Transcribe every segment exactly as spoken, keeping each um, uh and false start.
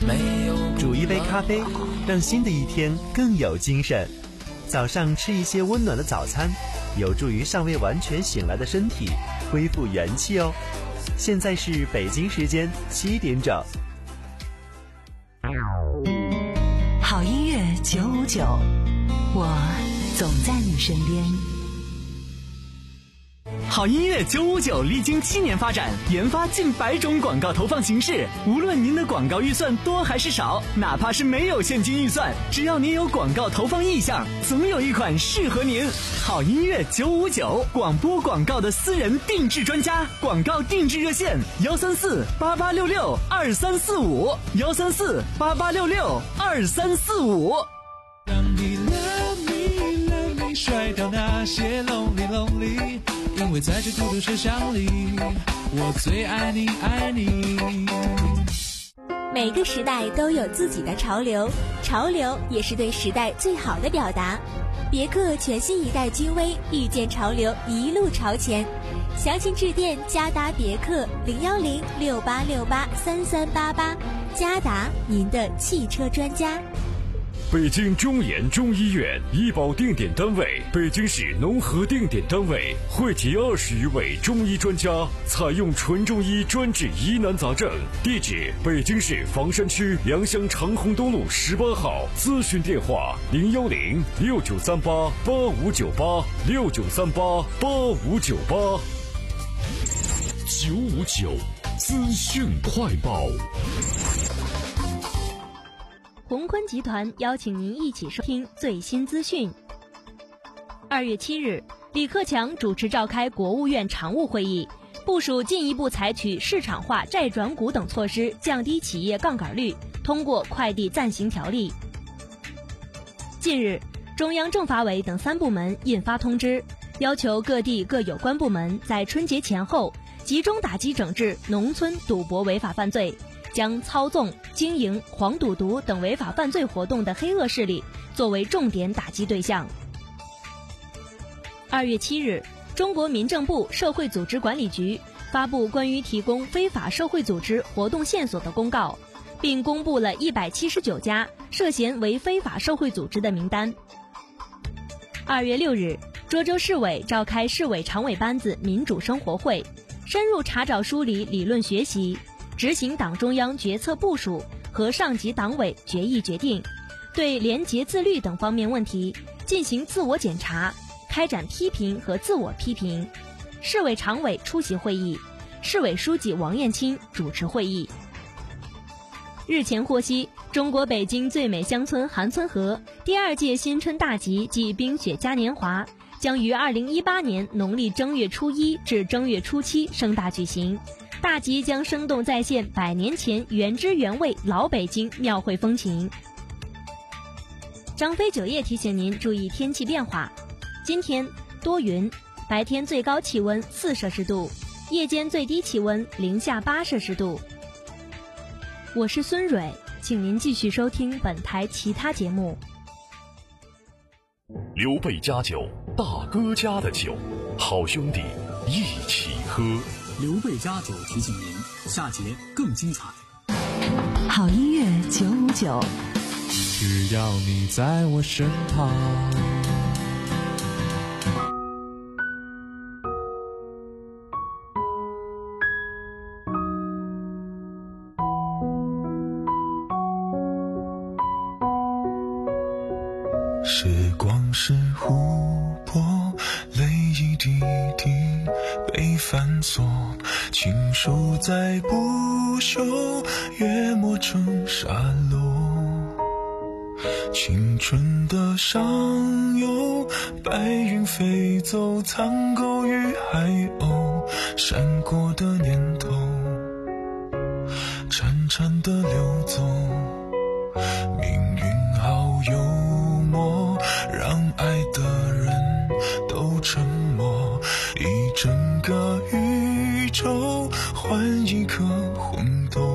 煮一杯咖啡，让新的一天更有精神。早上吃一些温暖的早餐，有助于尚未完全醒来的身体恢复元气哦。现在是北京时间七点整。 好音乐九五九，我总在你身边。 好音乐九五九历经七年发展，研发近百种广告投放形式。无论您的广告预算多还是少，哪怕是没有现金预算，只要您有广告投放意向，总有一款适合您。好音乐九五九，广播广告的私人定制专家，广告定制热线：幺三四八八六六二三四五，幺三四八八六六二三四五。 让你 love me love me， 甩掉那些 lonely lonely。因为在这孤独世上里，我最爱你爱你。 每个时代都有自己的潮流，潮流也是对时代最好的表达。别克全新一代君威，遇见潮流，一路朝前。详情致电嘉达别克零幺零六八六八三三八八，嘉达，您的汽车专家。 北京中研中医院医保定点单位，北京市农合定点单位，汇集二十余位中医专家，采用纯中医专治疑难杂症。地址：北京市房山区良乡长虹东路十八号。咨询电话：零幺零六九三八八五九八六九三八八五九八。 九五九资讯快报。 宏坤集团邀请您一起收听最新资讯。二月七日，李克强主持召开国务院常务会议，部署进一步采取市场化债转股等措施，降低企业杠杆率，通过快递暂行条例。近日，中央政法委等三部门印发通知，要求各地各有关部门在春节前后集中打击整治农村赌博违法犯罪，将操纵、经营黄赌毒等违法犯罪活动的黑恶势力作为重点打击对象。二月七日，中国民政部社会组织管理局发布关于提供非法社会组织活动线索的公告，并公布了一百七十九家涉嫌为非法社会组织的名单。二月六日，涿州市委召开市委常委班子民主生活会，深入查找梳理理论学习，执行党中央决策部署和上级党委决议决定，对廉洁自律等方面问题进行自我检查，开展批评和自我批评。市委常委出席会议，市委书记王艳青主持会议。日前获悉，中国北京最美乡村韩村河第二届新春大集暨冰雪嘉年华将于二零一八年农历正月初一至正月初七盛大举行。大集将生动再现百年前原汁原味老北京庙会风情。张飞酒业提醒您注意天气变化，今天多云，白天最高气温四摄氏度，夜间最低气温零下八摄氏度。我是孙蕊，请您继续收听本台其他节目。 刘备家酒，大哥家的酒，好兄弟一起喝。 刘备家酒提醒您，下节更精彩。 好音乐九五九， 只要你在我身旁。 时光是湖泊，泪一滴滴被反锁，情书在不朽，约磨成沙漏。青春的上游，白云飞走，苍狗与海鸥，闪过的念头，潺潺的流走。命运好幽默，让爱的人都沉默，一整个宇宙换一颗红豆。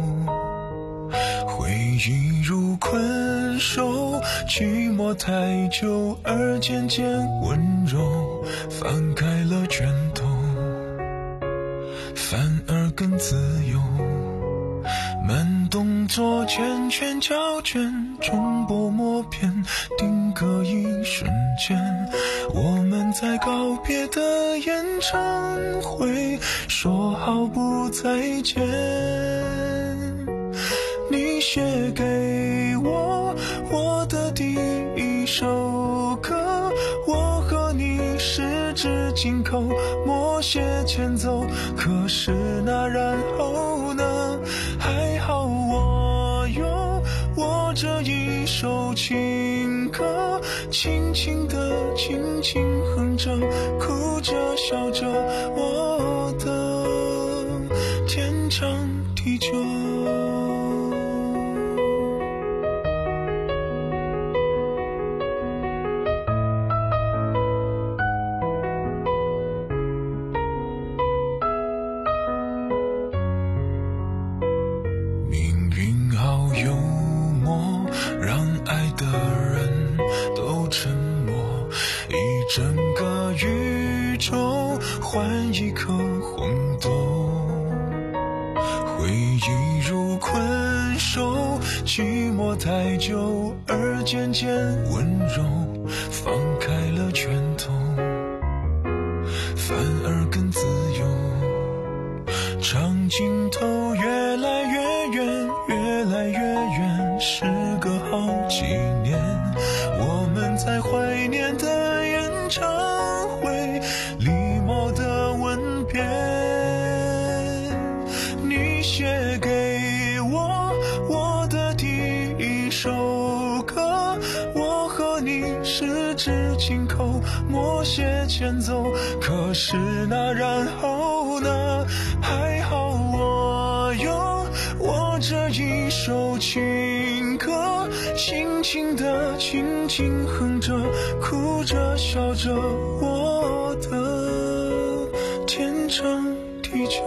回忆如困兽，寂寞太久而渐渐温柔，翻开了卷头，反而更自由。慢动作圈圈胶卷，中波默片，定格一瞬间。我们在告别的演唱会说好不再见。你写给我我的第一首歌，我和你十指紧扣，默写前奏。可是那然后呢？还好我有我这一首情歌，轻轻地轻轻哼着，哭着笑着，我的天长地久。整个宇宙换一颗红豆，回忆如困兽，寂寞太久而渐渐温柔，放开了拳头反而更自由，长镜头越来越远越来越远，时隔好几年，我们在怀念的演唱会，礼貌的吻别。你写给我我的第一首歌，我和你十指紧扣，默写前奏。可是那然后呢？还好我有我这一首情歌，轻轻地轻轻哼着，哭着笑着，我的天长地久。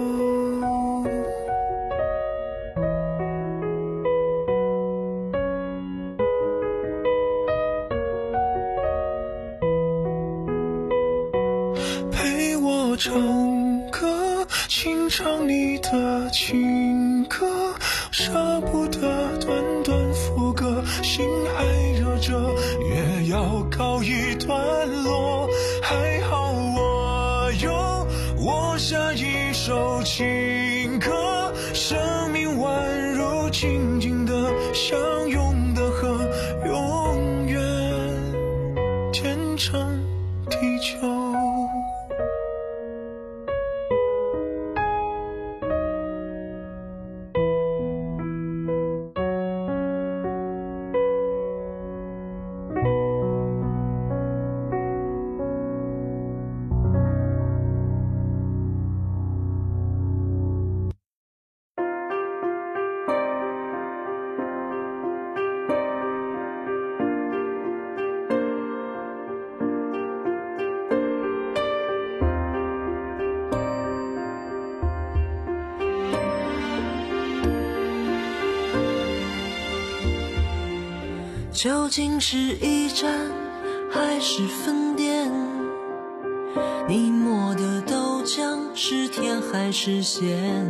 陪我唱歌，轻唱你的情歌，舍不得短短副歌，心还热着，也要告一段落。还好我有我下一首情歌，生命宛如静静的相拥的河，永远天长地久。 究竟是一站还是分店？你磨的豆浆是甜还是咸？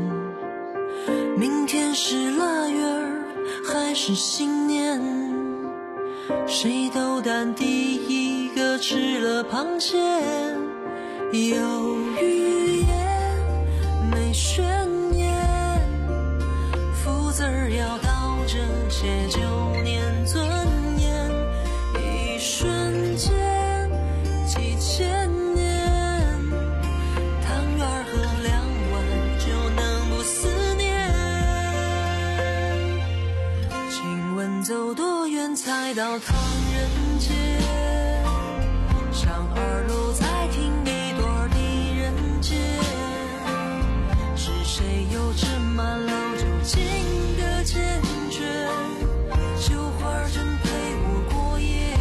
明天是腊月儿还是新年？谁都胆第一个吃了螃蟹，有语言没悬念，福字儿要倒着写，九年尊严，一瞬间几千年，汤圆儿喝两碗就能不思念。请问走多远才到唐人街？上二楼再听一段狄仁杰，是谁又斟满了酒精的坚决？绣花针陪我过夜。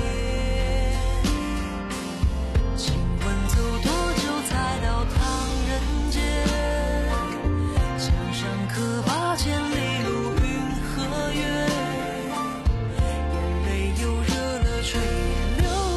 请问走多久才到唐人街？墙上刻八千里路云和月，眼泪又热了，吹流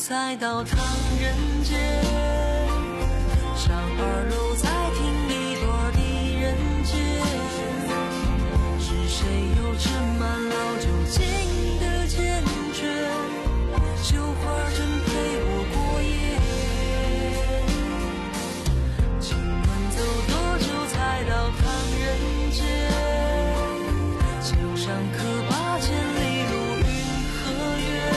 才到唐人街，上二楼再听一段狄仁杰，是谁又斟满老酒精的坚决，绣花针陪我过夜，请问走多久才到唐人街，墙上刻八千里路云和月，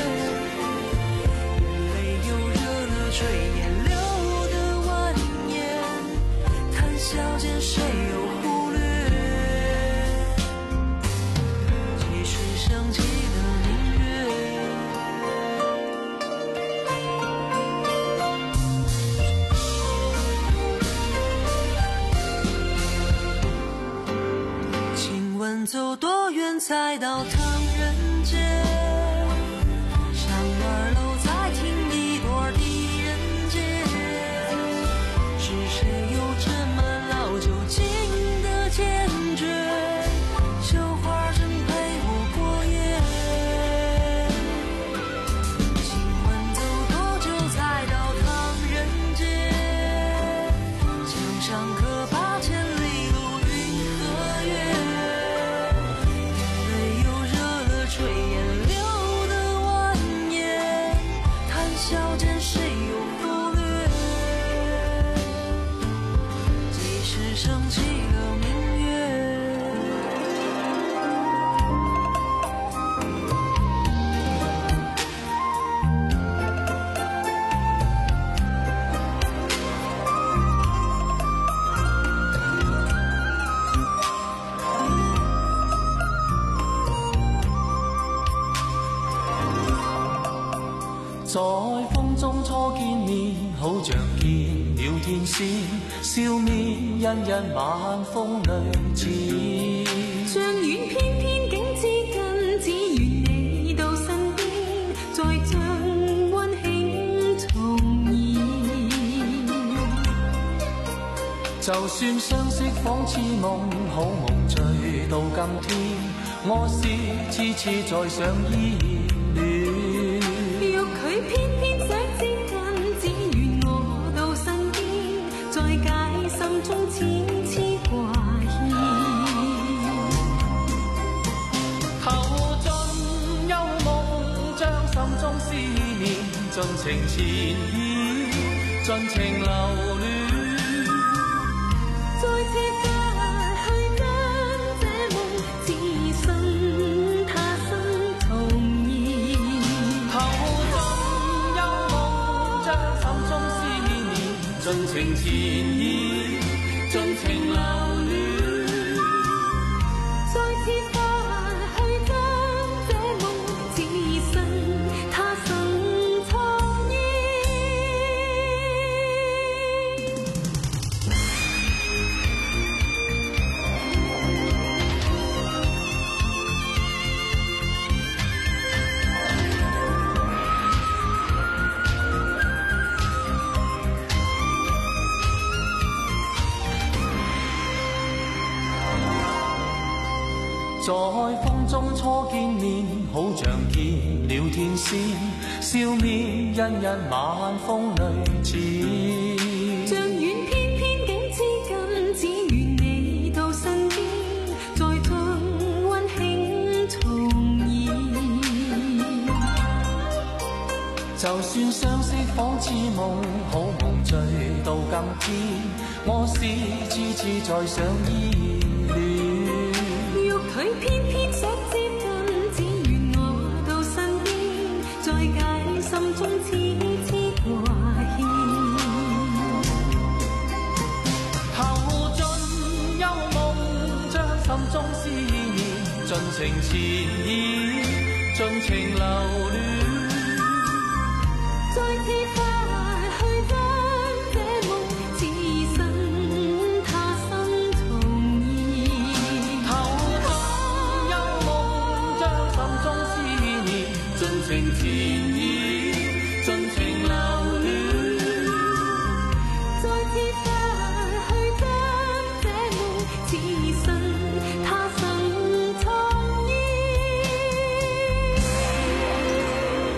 炊烟流的蜿蜒，谈笑间谁又忽略？即使想起了明月，请问走多远才到唐人街？上二楼再听一段狄是谁又斟满老酒精的坚决，绣花针陪我过夜，请问走多久才到唐人街，墙上刻八千里路云和月，眼泪又热了炊烟流的蜿蜒，谈笑间谁又忽略，升起了明月。 在風中初見面，好像見了天仙，笑面欣欣晚風裏似像遠偏偏竟知近，只願你到身邊，再將溫馨重現。 就算相識仿似夢，好夢醉到今天，我是次次在想依戀。 若佢偏偏想接近，只願我到身邊，再解心中痴痴掛牽。 投盡幽夢，將心中思念盡情纏意，盡情留戀。 再設法去將這夢自信他生重現。 投盡幽夢，將心中思念盡情纏意，盡情留戀。 再設法去將這夢自信他生重現。 在風中初見面，好像見了天仙，笑面欣欣晚風裏似像遠偏偏竟知近，只願你到身邊，再將溫馨重現。 就算相識仿似夢，好夢醉到今天，我是次次在想依戀。 佢偏偏想接近，只願我到身邊，再解心中痴痴掛牽。 投盡幽夢，將心中思念盡情纏意，盡情留戀。 再設法去將這夢自信他生重現。 投盡幽夢，將心中思念盡情纏意，盡情留戀。 再設法去將這夢自信他生重現。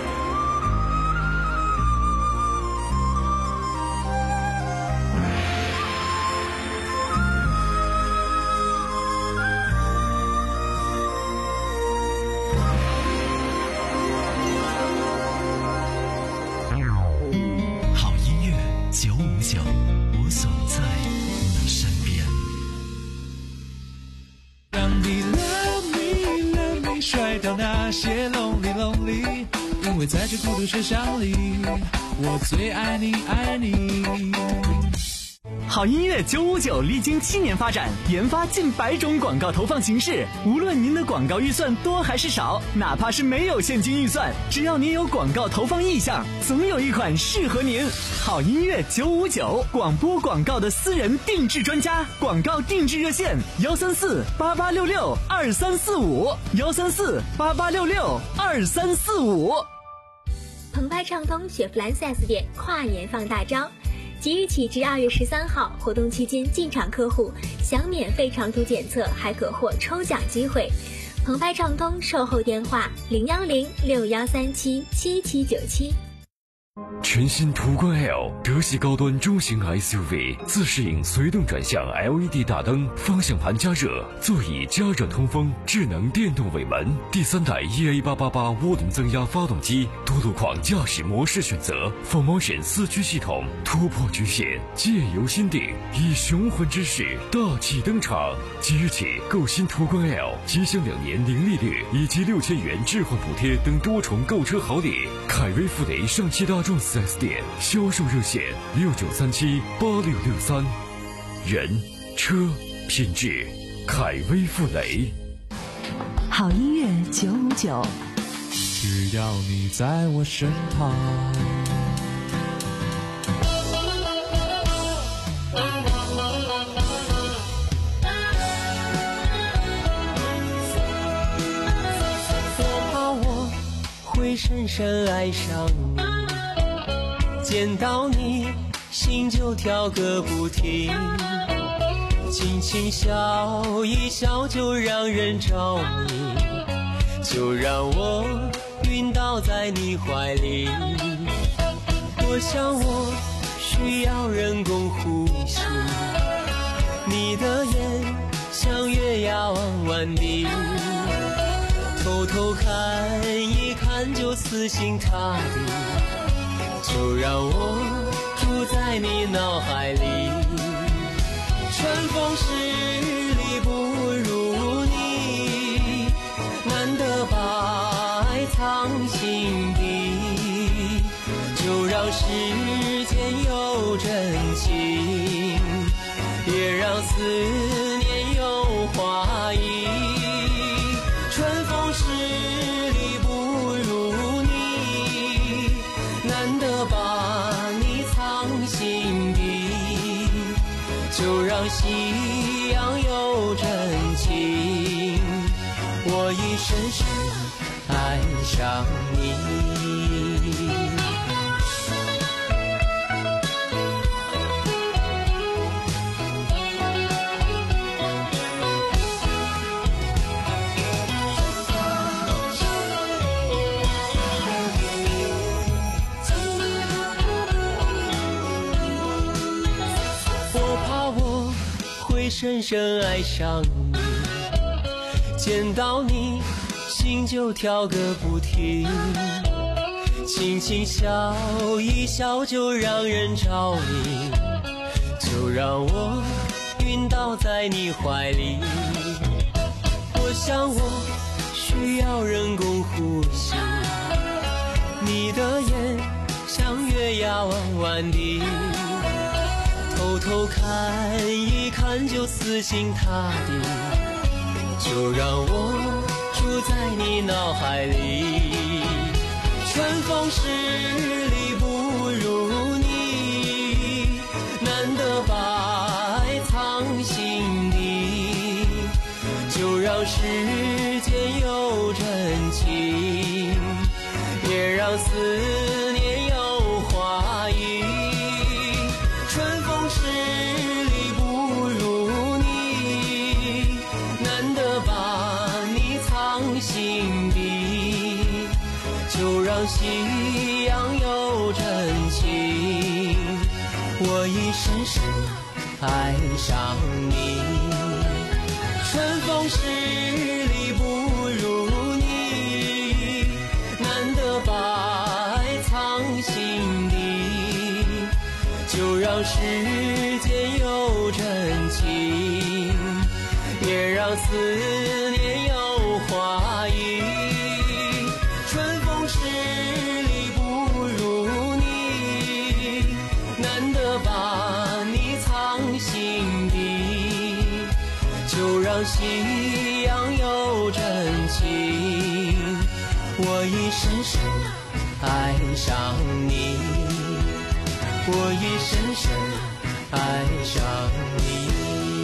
为在这孤独车厢里，我最爱你爱你。 好音乐九五九历经七年发展，研发近百种广告投放形式。无论您的广告预算多还是少，哪怕是没有现金预算，只要您有广告投放意向，总有一款适合您。好音乐九五九，广播广告的私人定制专家，广告定制热线幺三四八八六六二三四五幺三四八八六六二三四五。 澎湃畅通雪佛兰 四 S 店跨年放大招。即日起至二月十三号，活动期间进场客户享免费长途检测，还可获抽奖机会。澎湃畅通售后电话零幺零六幺三七七七九七。 全新途观 L 德系高端中型 S U V， 自适应随动转向 L E D 大灯，方向盘加热，座椅加热通风，智能电动尾门，第三代 E A 八八八涡轮增压发动机，多路况驾驶模式选择 ，four motion 四驱系统，突破局限，借由心定，以雄浑之势大气登场。即日起购新途观 L， 即享两年零利率以及六千元置换补贴等多重购车好礼。凯威富雷上汽大众四 S 店销售热线六九三七八六六三。人车品质，凯威富雷。 好音乐九五九， 只要你在我身旁。 会深深爱上你，见到你心就跳个不停，轻轻笑一笑就让人着迷，就让我晕倒在你怀里。我想我需要人工呼吸，你的眼像月牙弯弯的，偷偷看一看就死心塌地，就让我住在你脑海里。春风十里不如你，难得把爱藏心底，就让时间有真情，也让思念有花意。春风十里不如你，难得把你藏心底，就让夕阳有真情，我已深深爱上你。深深爱上你，见到你心就跳个不停，轻轻笑一笑就让人着迷，就让我晕倒在你怀里。我想我需要人工呼吸，你的眼像月牙弯弯的，偷偷看一看就死心塌地，就让我住在你脑海里。春风十里不如你，难得把爱藏心底，就让时间有真情，也让思念有花意。春风十里不如你，难得把你藏心底，就让夕阳有真情，我已深深爱上你。春风十里不如你，难得把爱藏心底，就让时间有真情，也让思念有花意。春风十像夕阳有真情，我已深深爱上你，我已深深爱上你。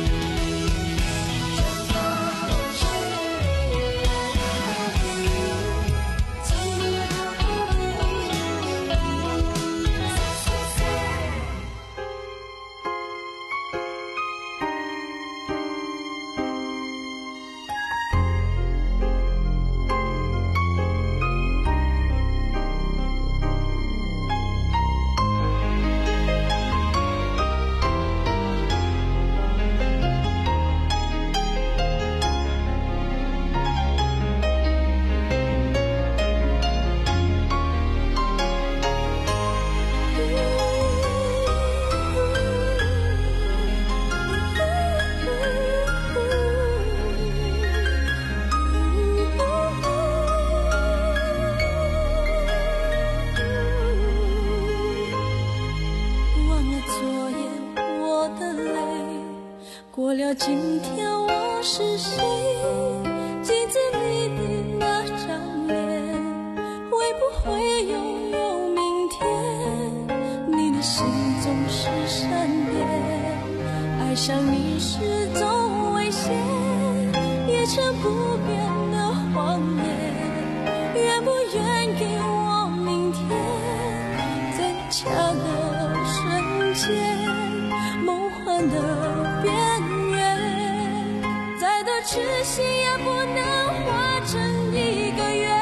过了今天我是谁？镜子里的那张脸，会不会拥有明天？你的心总是善变，爱上你是种危险，也成不变的谎言。愿不愿给我明天？在恰的瞬间，梦幻的边缘，再多痴心也不能化成一个圆。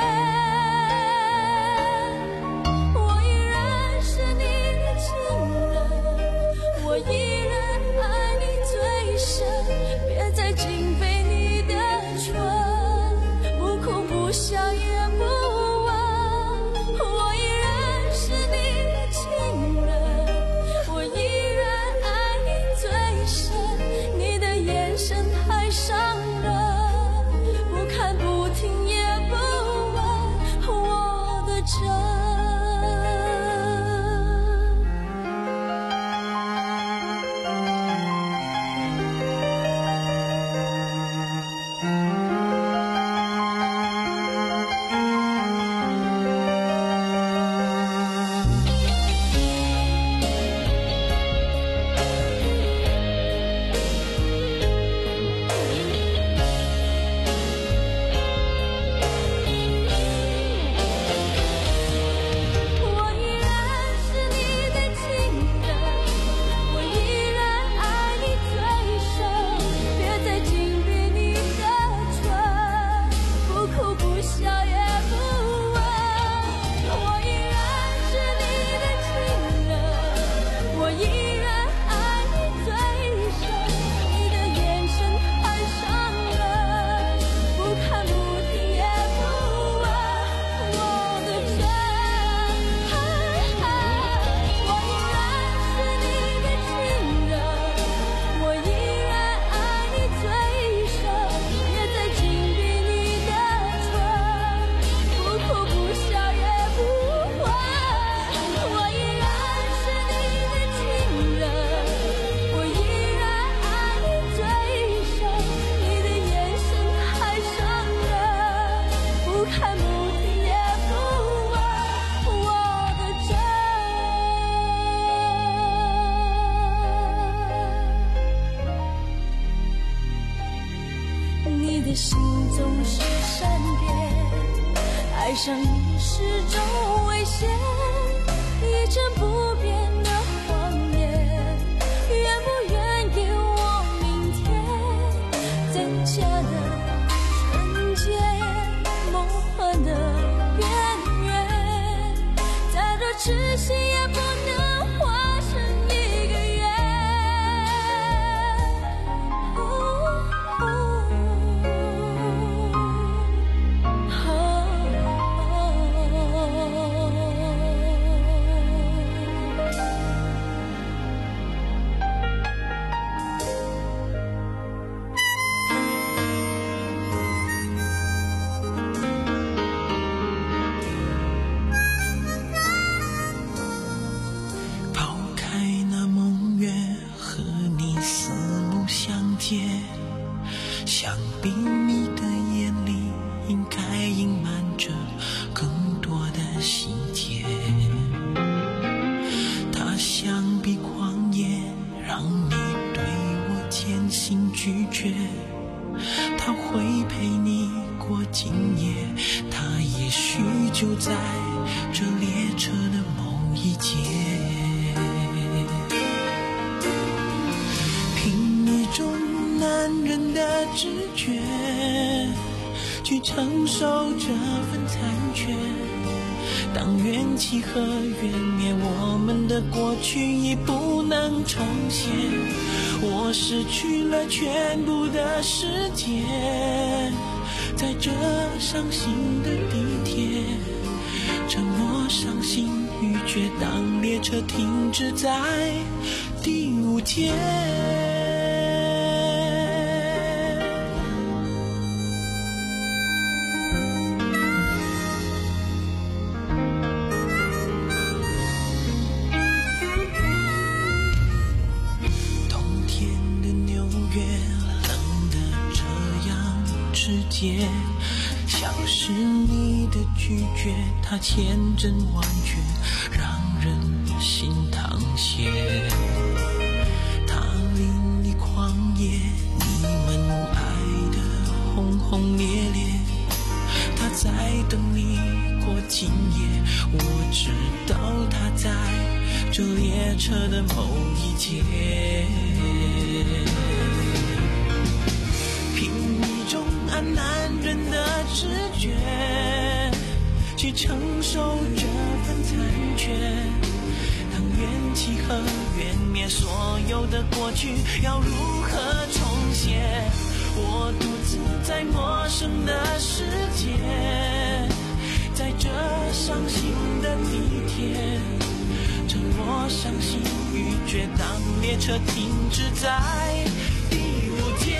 我依然是你的情人，我依然爱你最深，别再紧背你的唇，不哭不笑也不问。我依然是你的情人，我依然爱你最深，你的眼神太伤人，不看不听也不问我的真。你的心总是善变，爱上你是种危险，一成不变的谎言。愿不愿给我明天？在假的瞬间，梦幻的边缘，再多痴心也不能化成一个圆。 就在这列车的某一节，凭一种男人的直觉去承受这份残缺。当怨气和怨灭，我们的过去已不能重现。我失去了全部的世界，在这伤心的地铁，沉默、伤心、欲绝。当列车停止在第五节。像是你的拒绝，它千真万确，让人心淌血。它淋漓狂野，你们爱的轰轰烈烈，他在等你过今夜。我知道他在这列车的某一节，凭一种按男人的直觉去承受这份残缺。当怨气和怨灭，所有的过去要如何重写？我独自在陌生的世界，在这伤心的地铁，沉默、伤心、欲绝。当列车停止在第五节。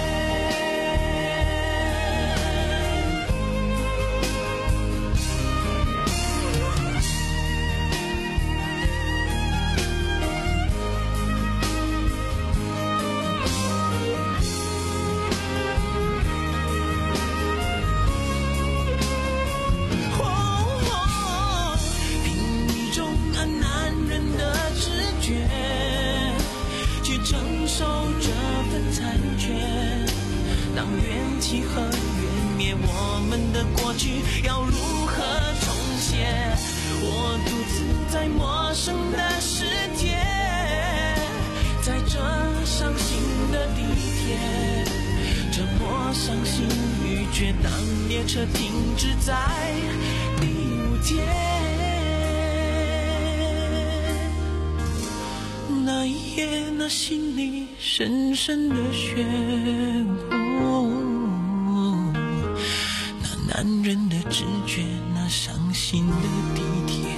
当怨气和怨灭，我们的过去要如何重写？我独自在陌生的世界，在这伤心的地铁，沉默、伤心、欲绝。当列车停止在第五节，那一夜，那心里深深的漩涡，那男人的直觉，那伤心的地铁。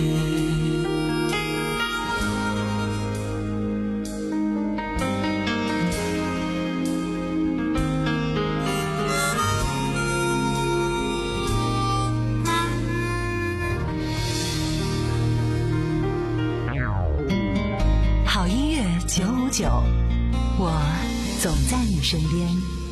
好音乐九五九，我总在你身边。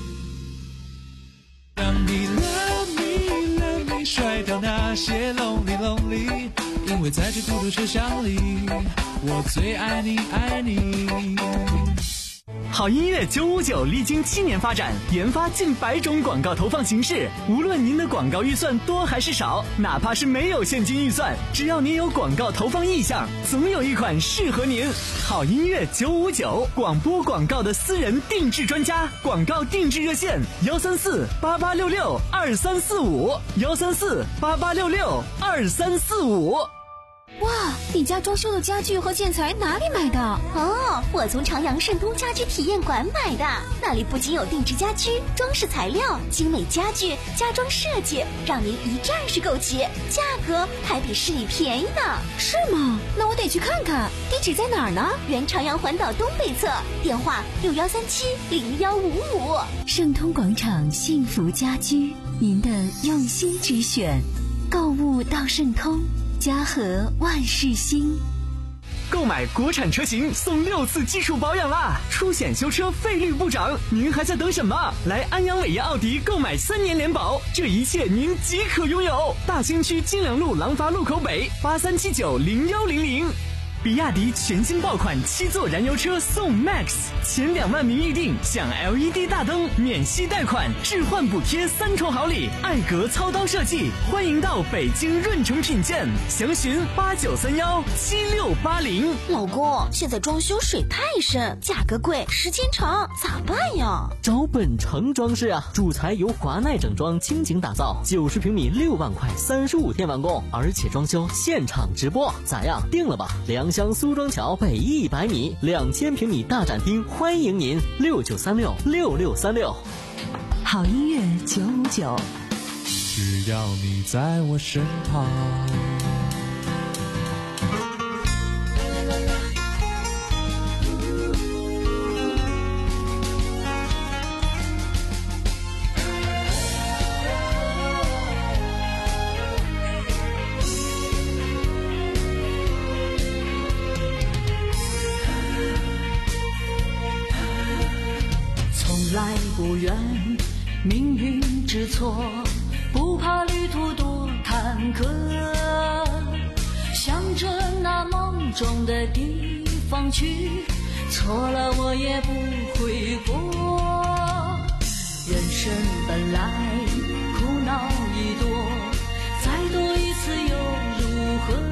让你 love me love me 甩掉那些 lonely lonely， 因为在这孤独车厢里，我最爱你爱你。 好音乐九五九历经七年发展，研发近百种广告投放形式。无论您的广告预算多还是少，哪怕是没有现金预算，只要您有广告投放意向，总有一款适合您。好音乐九五九，广播广告的私人定制专家，广告定制热线：幺三四八八六六二三四五，幺三四八八六六二三四五。 哇，你家装修的家具和建材哪里买的？ 哦，我从长阳盛通家居体验馆买的。那里不仅有定制家居、装饰材料、精美家具、家装设计，让您一站式购齐，价格还比市里便宜呢。 是吗？那我得去看看。地址在哪儿呢？ 原长阳环岛东北侧，电话六幺三七零幺五五。 盛通广场幸福家居，您的用心之选。购物到盛通，家和万事兴。 购买国产车型送六次基础保养啦，出险修车费率不涨，您还在等什么？来安阳伟业奥迪购买三年联保，这一切您即可拥有。大兴区金良路廊坊路口北八三七九零幺零零。 比亚迪全新爆款七座燃油车送 Max， 前两万名预定享 L E D 大灯、免息贷款、置换补贴三重好礼，艾格操刀设计，欢迎到北京润城品鉴，详询八九三幺七六八零。 老公，现在装修水太深，价格贵，时间长，咋办呀？ 找本城装饰啊，主材由华奈整装倾情打造，九十平米六万块，三十五天完工，而且装修现场直播，咋样？定了吧？良乡苏庄桥北一百米，两千平米大展厅，欢迎您六九三六六六三六。 好音乐九五九， 只要你在我身旁。 来不怨命运之错，不怕旅途多坎坷，向着那梦中的地方去，错了我也不悔过。人生本来苦恼已多，再多一次又如何？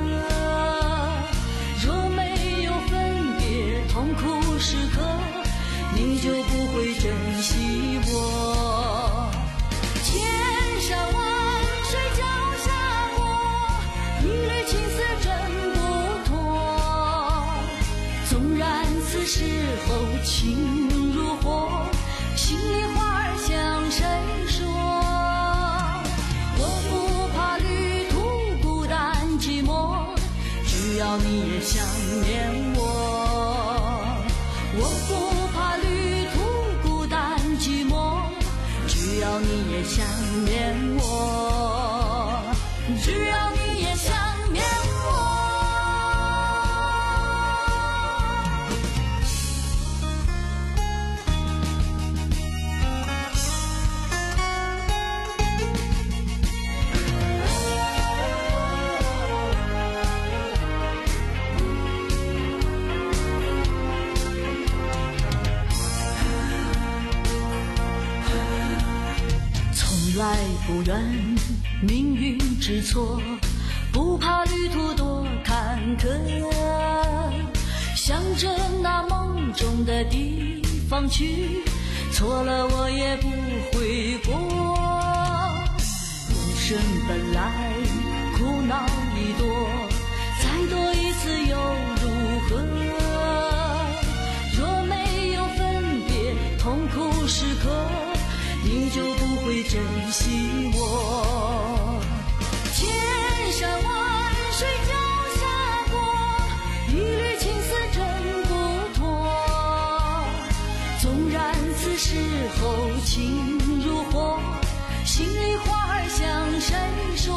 若没有分别痛苦时刻，你就不会珍惜我。千山万水脚下过，一缕情丝真不脱。纵然此时候情如火，心里话儿向谁说？我不怕旅途孤单寂寞，只要你也想念我。我不怕旅途孤单寂寞，只要你也想念我，只要你也想念我。来不怨命运之错，不怕旅途多坎坷，向着那梦中的地方去，错了我也不悔过。人生本来苦恼已多，再多一次又如何？若没有分别痛苦时刻，你就不会珍惜我。千山万水脚下过，一缕情丝真不脱。纵然此时候情如火，心里话儿向谁说？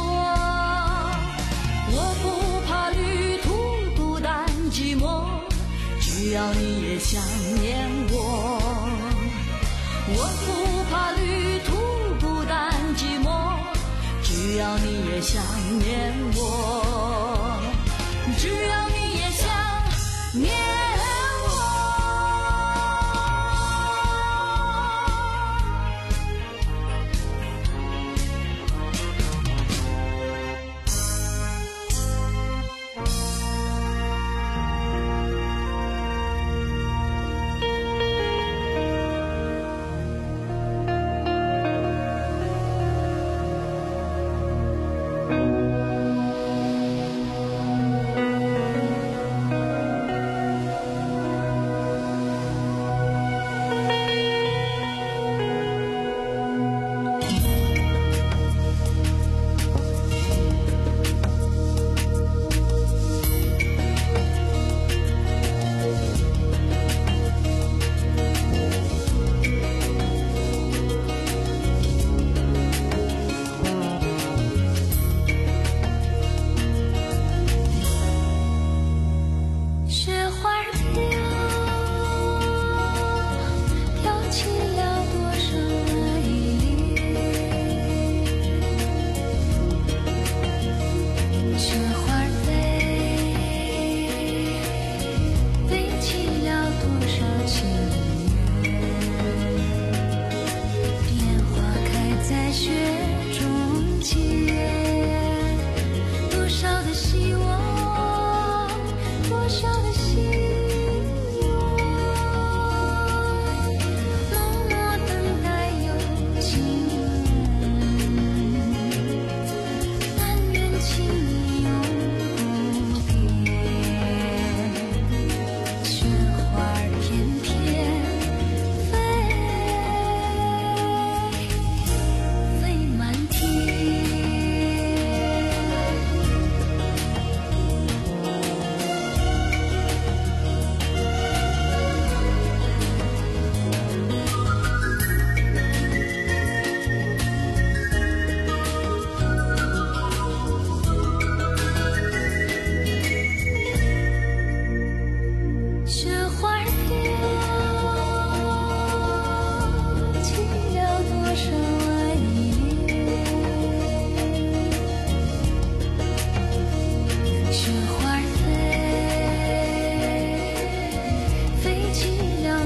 我不怕旅途孤单寂寞，只要你也想念我。我不怕旅途孤单寂寞，只要你也想念我，只要你也想念我。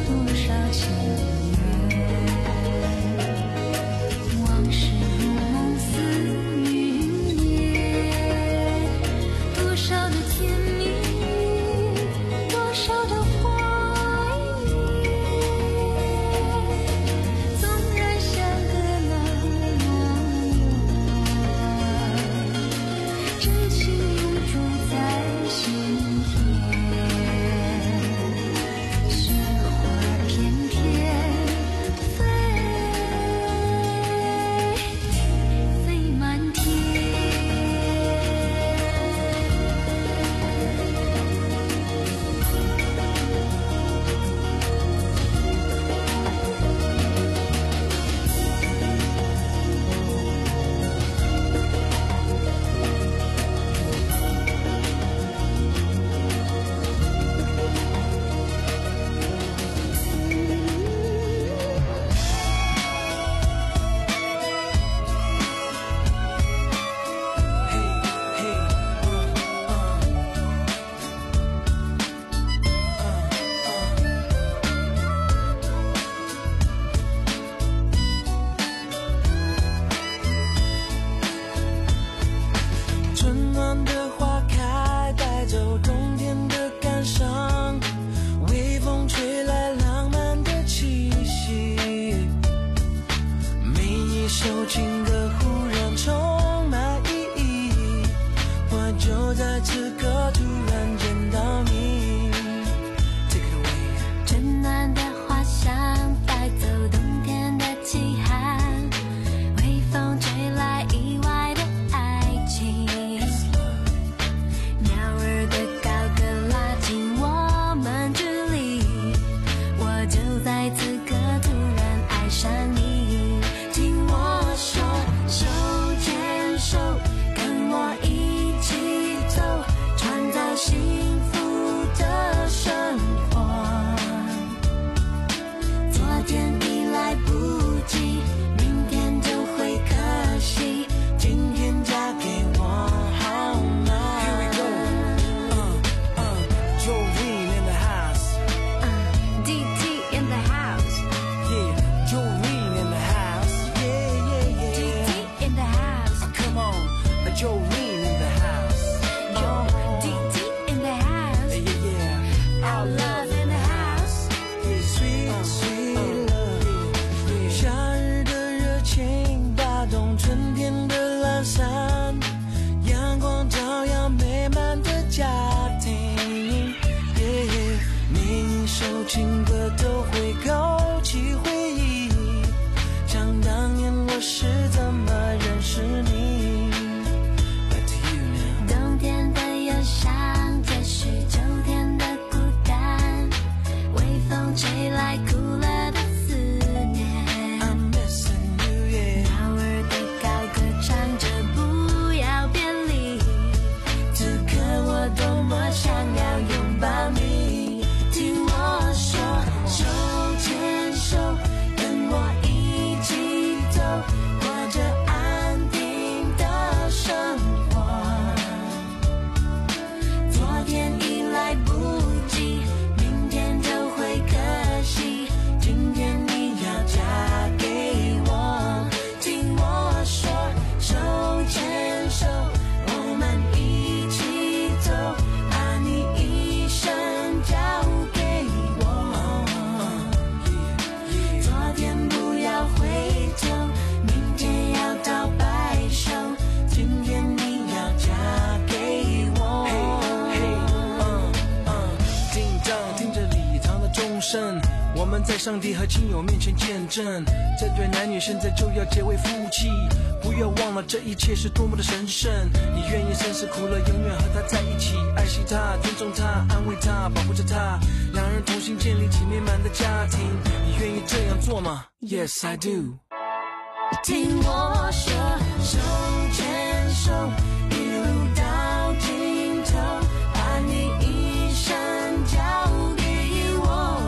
在上帝和亲友面前见证，这对男女现在就要结为夫妻。不要忘了这一切是多么的神圣。你愿意生死苦乐永远和他在一起，爱惜他，尊重他，安慰他，保护着他，两人同心建立起美满的家庭。你愿意这样做吗？ Yes I do。 听我说，手牵手一路到尽头，把你一生交给我。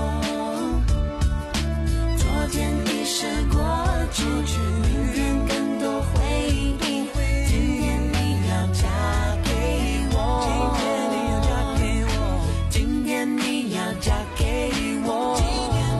昨天已是过去，明天更多回忆，今天你要嫁给我，今天你要嫁给我，今天你要嫁给我，今天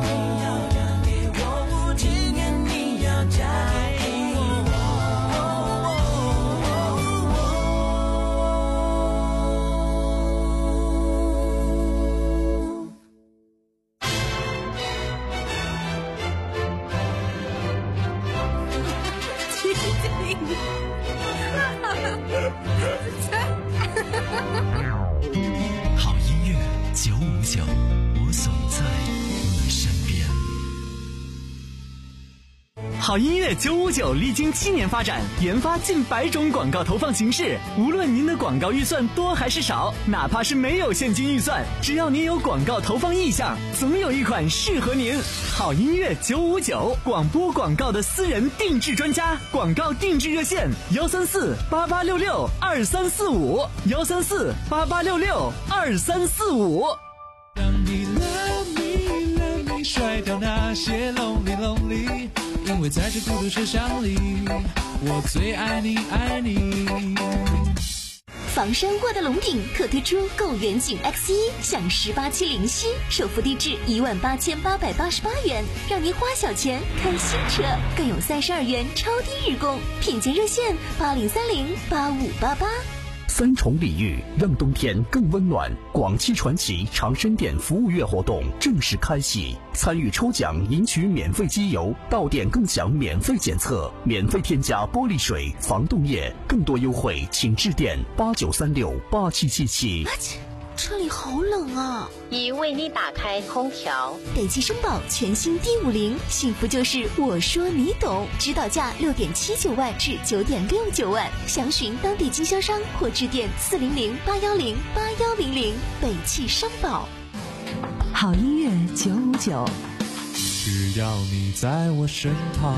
好音乐九五九历经七年发展，研发近百种广告投放形式。无论您的广告预算多还是少，哪怕是没有现金预算，只要您有广告投放意向，总有一款适合您。好音乐九五九，广播广告的私人定制专家，广告定制热线：幺三四八八六六二三四五，幺三四八八六六二三四五。 让你 love me love me 甩掉那些 lonely lonely， 因为在这孤独车厢里，我最爱你爱你。 房山沃德龙鼎特推出购远景 X 一 享十八期零息，首付低至一万八千八百八十八元，让您花小钱开新车，更有三十二元超低日供，品鉴热线八零三零八五八八。 三重礼遇，让冬天更温暖。广汽传祺长深店服务月活动正式开启，参与抽奖赢取免费机油，到店更享免费检测，免费添加玻璃水、防冻液，更多优惠请致电八九三六八七七七。 车里好冷啊！ 已为你打开空调。 北汽绅宝全新 D 五零，幸福就是我说你懂，指导价六点七九万至九点六九万，详询当地经销商或致电四零零八幺零八幺零零。北汽绅宝。 好音乐九五九， 只要你在我身旁。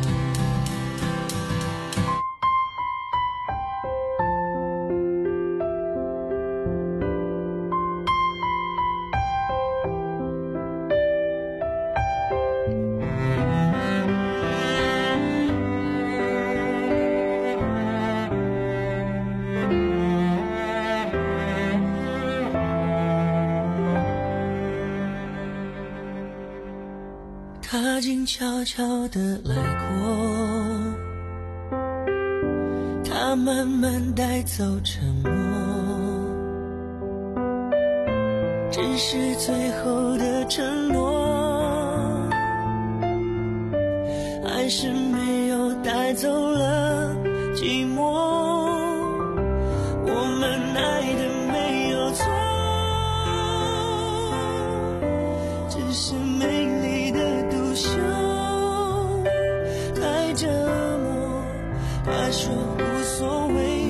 他静悄悄地来过，他慢慢带走沉默，只是最后的承诺，还是没有带走了寂寞。我们爱的没有错，只是美丽的独秀太折磨。他说无所谓，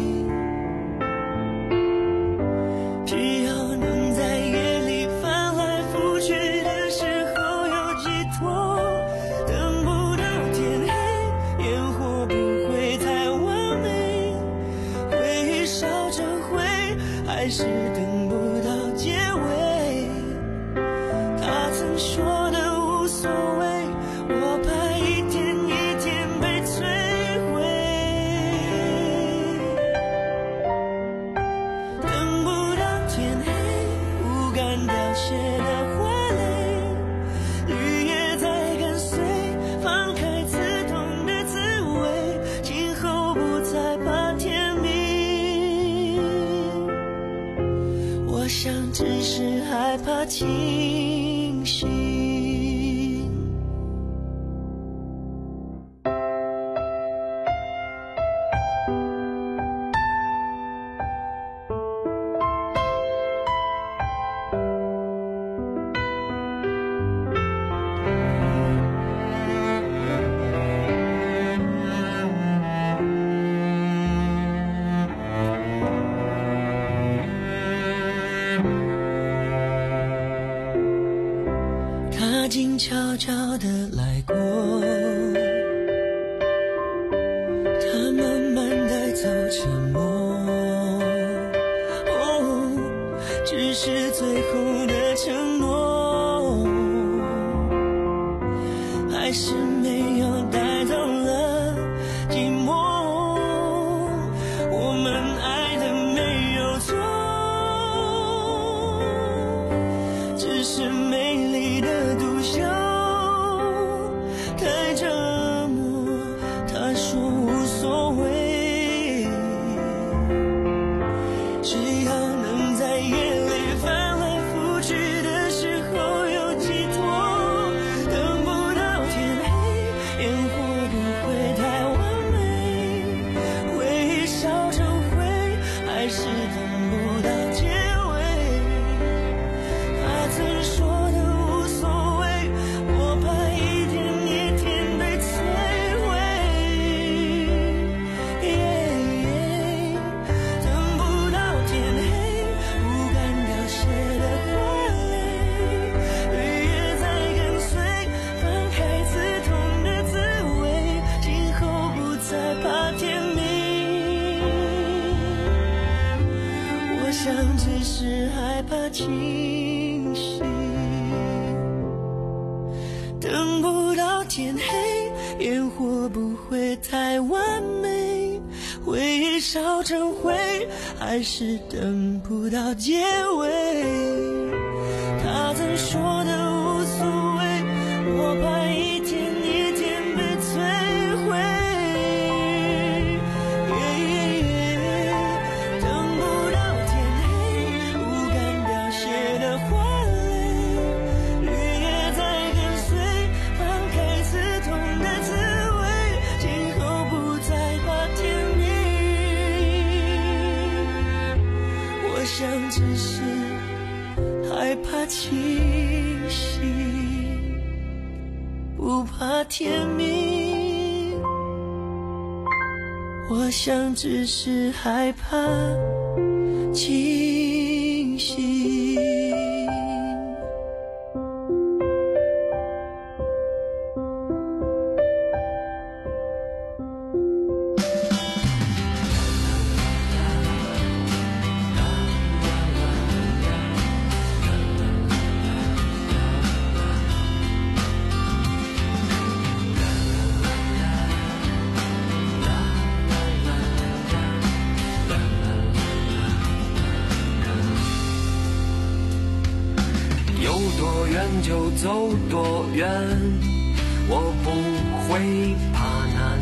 只要能在夜里翻来覆去的时候有寄托，等不到天黑，烟火不会太完美，回忆烧成灰，还是等不到结尾。他曾说的无所谓，我怕一天一天被摧毁，等不到天黑，不敢凋谢的花蕾，绿叶在跟随，放开刺痛的滋味，今后不再怕天明。我想只是害怕清醒。他静悄悄地来过，他慢慢带走沉默，哦，只是最后的承诺，还是没有带走了寂寞。我们爱的没有错，只是美丽的独秀太折磨。他说无所谓，只要能在夜里翻来覆去的时候有寄托，等不到天黑，烟火不会太完美，回忆烧成灰，还是等不到结尾。他曾说的清醒。等不到天黑，烟火不会太完美，回忆烧成灰，还是等不到结尾。他曾说的无所谓，我怕一天一天被摧毁。等不到天黑，不敢凋谢的花蕾，绿叶在跟随，放开刺痛的滋味，今后不再怕天明。我想只是害怕清醒，不怕天明。我想只是害怕清醒。 就走多远，我不会怕难。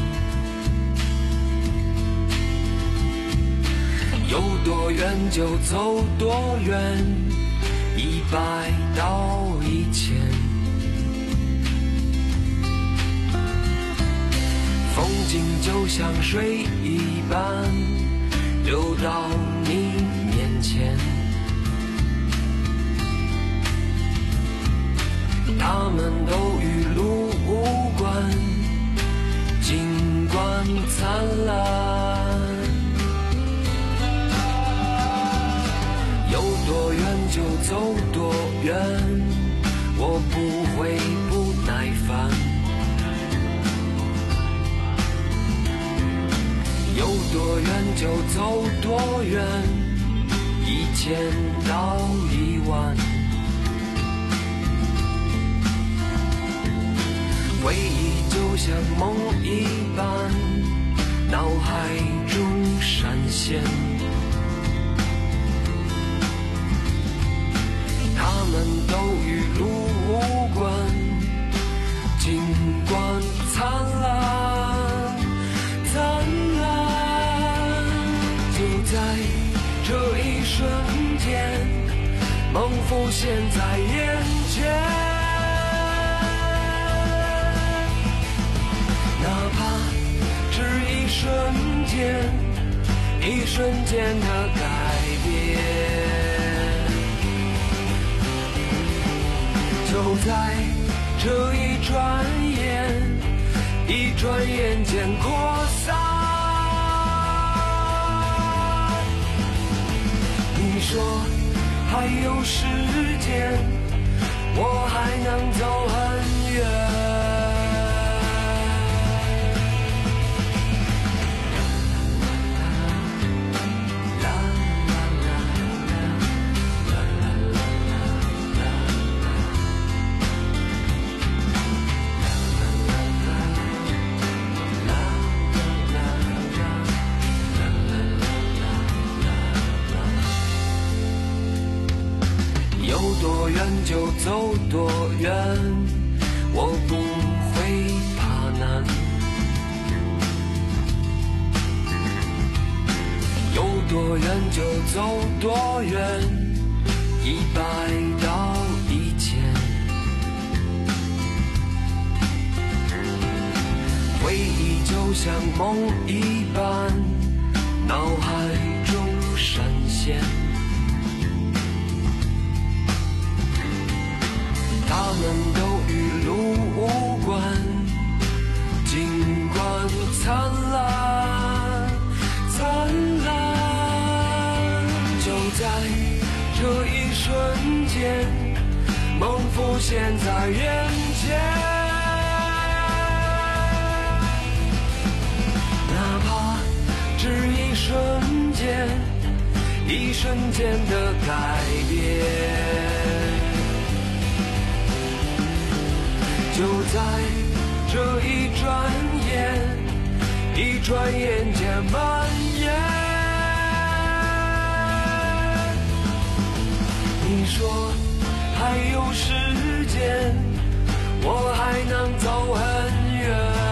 有多远就走多远，一百到一千。风景就像水一般，流到你面前。他们都与路无关，尽管灿烂。有多远就走多远，我不会不耐烦。有多远就走多远，一千到一万。回忆就像梦一般，脑海中闪现。他们都与路无关，尽管灿烂，灿烂。就在这一瞬间，梦浮现在眼前。一瞬间，一瞬间的改变，就在这一转眼，一转眼间扩散。你说还有时间，我还能走很远。多远就走多远，我不会怕难。有多远就走多远，一百到一千。回忆就像梦一般，脑海中闪现。他们都与路无关，尽管灿烂，灿烂。就在这一瞬间，梦浮现在眼前。哪怕只一瞬间，一一瞬间的改变，就在这一转眼，一转眼间蔓延。你说还有时间，我还能走很远。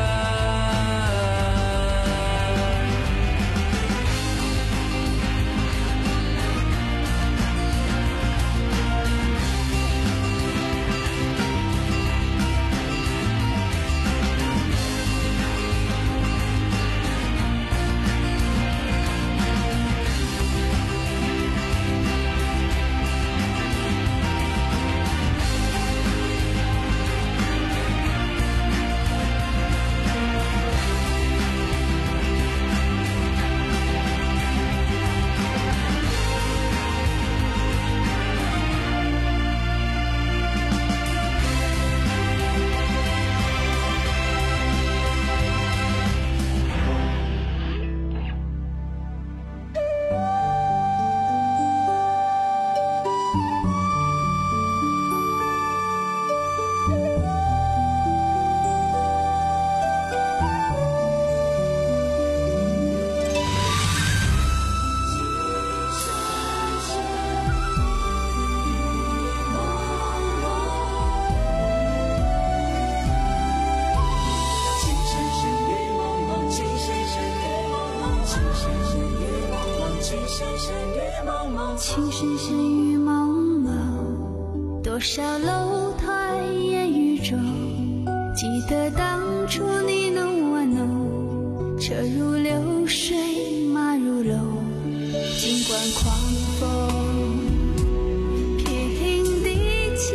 情深深雨蒙蒙，多少楼台烟雨中，记得当初你侬我侬，车如流水马如龙，尽管狂风劈天地起，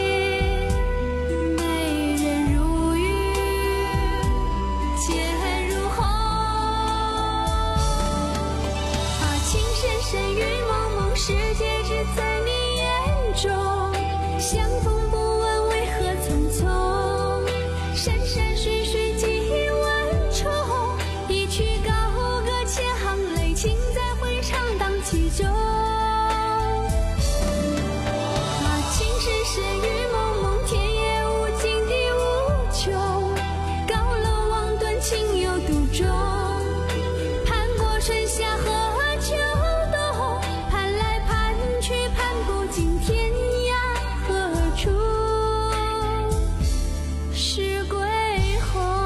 美人如玉剑如虹，啊情深深雨世界只在你眼中，相逢不问为何匆匆，山山水水几万重，一曲高歌千行泪，情在回肠荡气中。啊情深深雨蒙蒙，天也无尽地无穷，高楼望断情有独钟，盼过春夏和秋冬，盼来盼去盼不尽天涯何处是归鸿。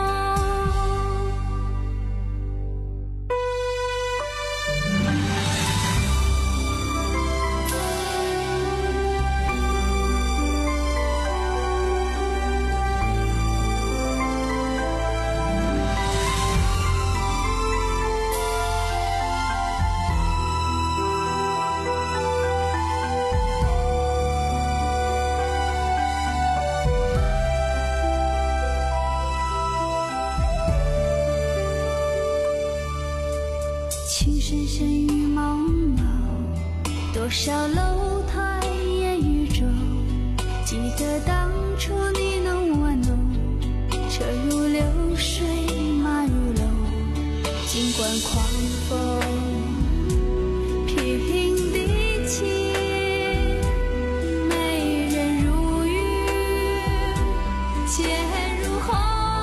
情深深雨蒙蒙，多少楼台烟雨中，记得当初你侬我侬，车如流水马如龙，尽管狂风劈天地起，美人如玉剑如虹，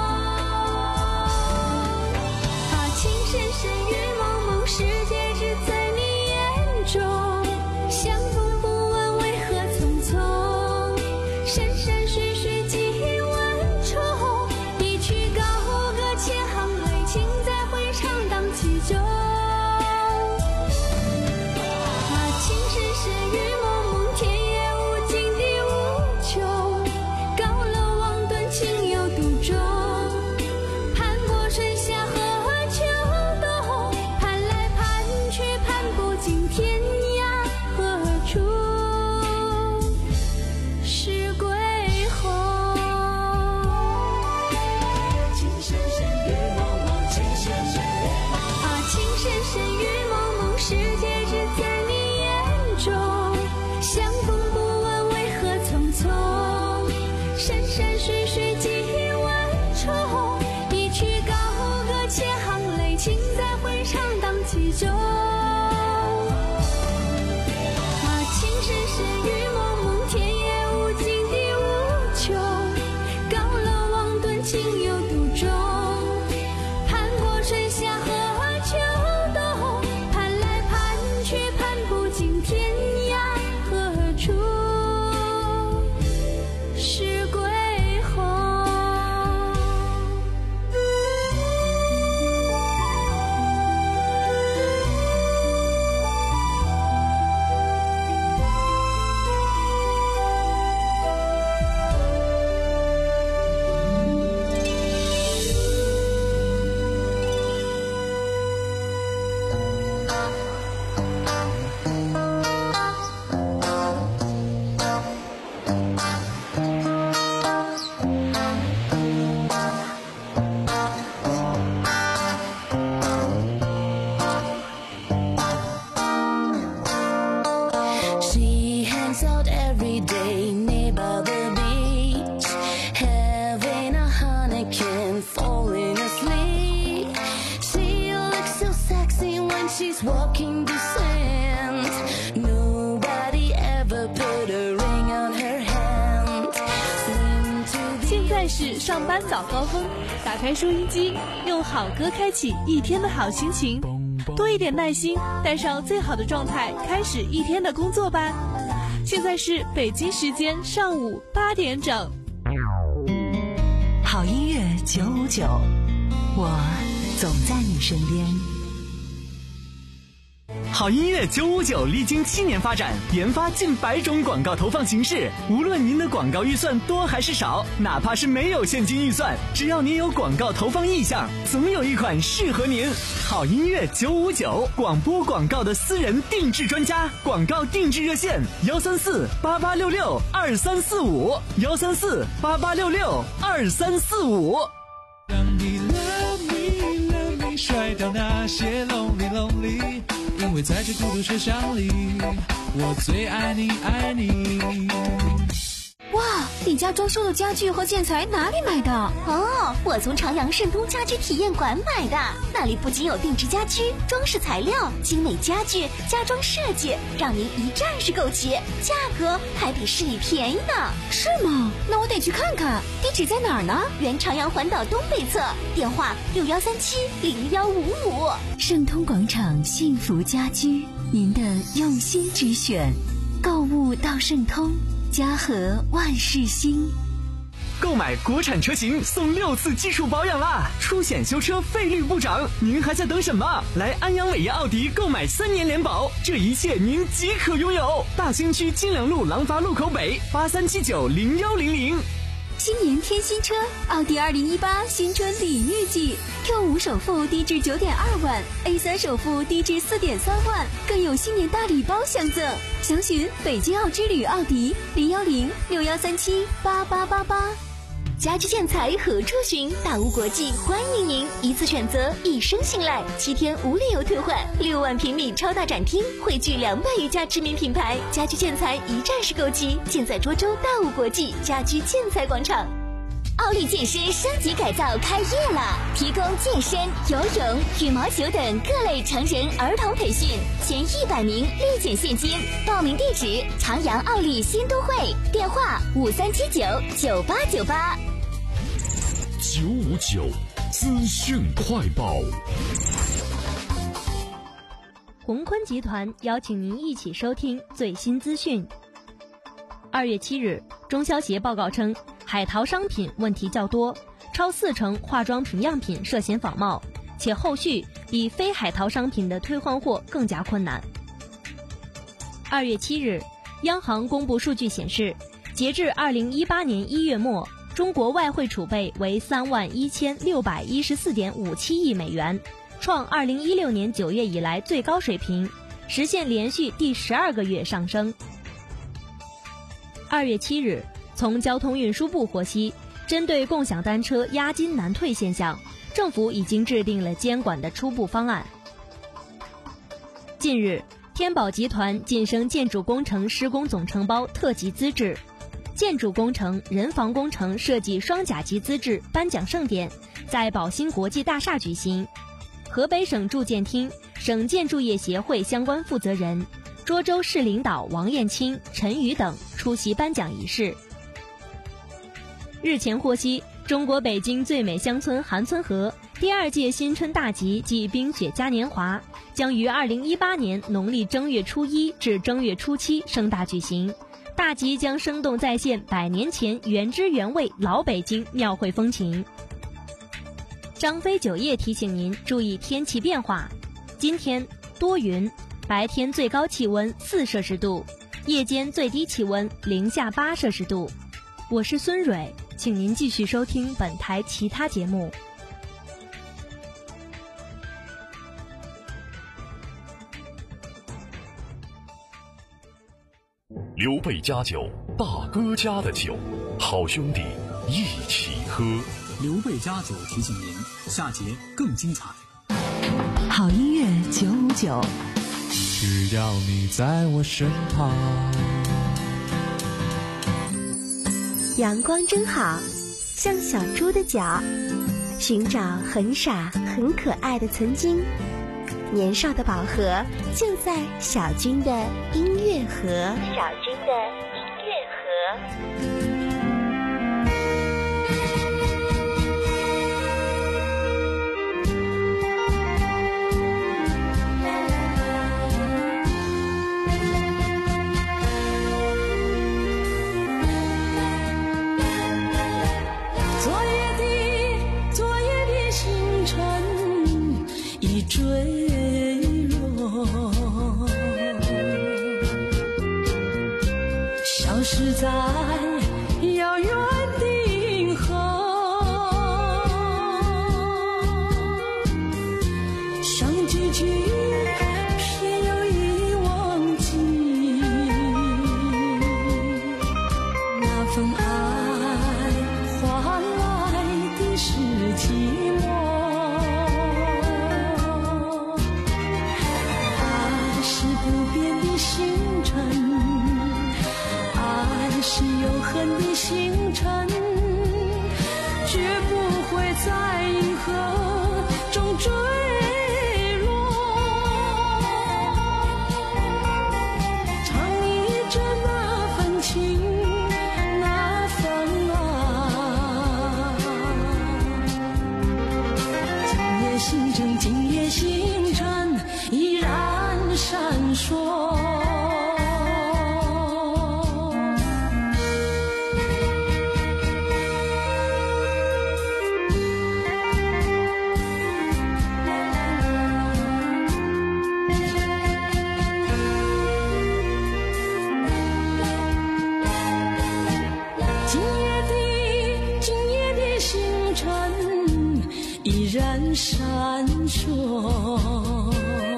啊情深深雨世界只在你眼中，相逢不问为何匆匆，山山水水几万重，一曲高歌千行泪，情在回肠荡气中。 hangs out every day near by the beach, having a honeycomb, falling asleep. She looks so sexy when she's walking the sand. Nobody ever put a ring on her hand. 现在是上班早高峰，打开收音机，用好歌开启一天的好心情。多一点耐心，带上最好的状态，开始一天的工作吧。现在是北京时间上午八点整。 好音乐九五九，我总在你身边。 好音乐九五九历经七年发展，研发近百种广告投放形式。无论您的广告预算多还是少，哪怕是没有现金预算，只要您有广告投放意向，总有一款适合您。好音乐九五九，广播广告的私人定制专家，广告定制热线幺三四八八六六二三四五幺三四八八六六二三四五。 让你 love me love me 甩掉那些 lonely lonely， 因为在这孤独车厢里，我最爱你爱你。 哇，你家装修的家具和建材哪里买的？哦，我从长阳盛通家居体验馆买的。那里不仅有定制家居、装饰材料、精美家具、家装设计，让您一站式购齐，价格还比市里便宜呢。是吗？那我得去看看。地址在哪儿呢？原长阳环岛东北侧，电话六幺三七零幺五五。 盛通广场幸福家居，您的用心之选。购物到盛通，家和万事兴。 购买国产车型送六次基础保养啦，出险修车费率不涨，您还在等什么？来安阳伟业奥迪购买三年联保，这一切您即可拥有。大兴区金良路廊坊路口北八三七九零幺零零。 新年添新车，奥迪二零一八新春礼遇季 ，Q 五首付低至九点二万 ，A 三首付低至四点三万，更有新年大礼包相赠。详询北京奥之旅奥迪零幺零六幺三七八八八八。 家居建材何处寻？大屋国际欢迎您，一次选择，一生信赖，七天无理由退换，六万平米超大展厅，汇聚两百余家知名品牌，家居建材一站式购齐，建在涿州大屋国际家居建材广场。奥利健身升级改造开业了，提供健身、游泳、羽毛球等各类成人儿童培训，前一百名立减现金。报名地址：长阳奥利新都会，电话五三七九九八九八。 九五九资讯快报。 宏坤集团邀请您一起收听最新资讯。二月七日，中消协报告称，海淘商品问题较多，超四成化妆品样品涉嫌仿冒，且后续比非海淘商品的退换货更加困难。二月七日，央行公布数据显示，截至二零一八年一月末，中国外汇储备为三万一千六百一十四点五七亿美元，创二零一六年九月以来最高水平，实现连续第十二个月上升。二月七日，从交通运输部获悉，针对共享单车押金难退现象，政府已经制定了监管的初步方案。近日，天宝集团晋升建筑工程施工总承包特级资质，建筑工程、人防工程设计双甲级资质颁奖盛典在宝兴国际大厦举行，河北省住建厅、省建筑业协会相关负责人、涿州市领导王艳青、陈宇等出席颁奖仪式。日前获悉，中国北京最美乡村韩村河第二届新春大集暨冰雪嘉年华将于二零一八年农历正月初一至正月初七盛大举行。大集将生动再现百年前原汁原味老北京庙会风情。张飞酒业提醒您注意天气变化，今天多云，白天最高气温四摄氏度，夜间最低气温零下八摄氏度。我是孙蕊，请您继续收听本台其他节目。 刘备家酒，大哥家的酒，好兄弟一起喝。 刘备家酒提醒您，下节更精彩。 好音乐九五九， 只要你在我身旁。 阳光真好，像小猪的脚，寻找很傻很可爱的曾经。年少的宝盒就在小军的音乐盒。小军的音乐盒。 坠落，消失在遥远的银河，像句句偏又已忘记，那份爱换来的是寂寞。是永恒的星辰，绝不会在银河中坠落。唱忆着那份情，那份爱。今夜星辰，今夜星辰依然闪烁。依然闪烁，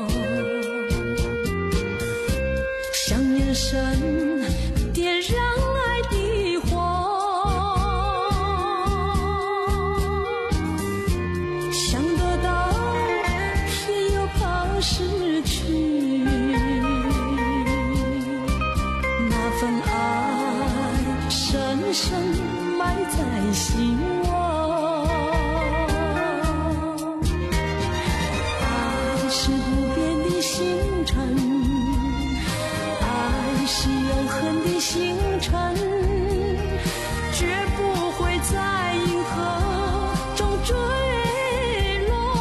像眼神点燃爱的火，想得到偏又怕失去，那份爱深深埋在心窝。是不变的星辰，爱是永恒的星辰，绝不会在银河中坠落。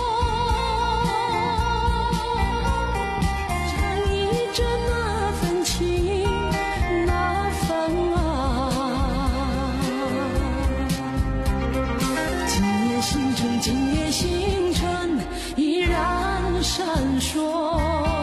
唱忆着那份情，那份爱。今夜星辰，今夜星辰依然闪烁。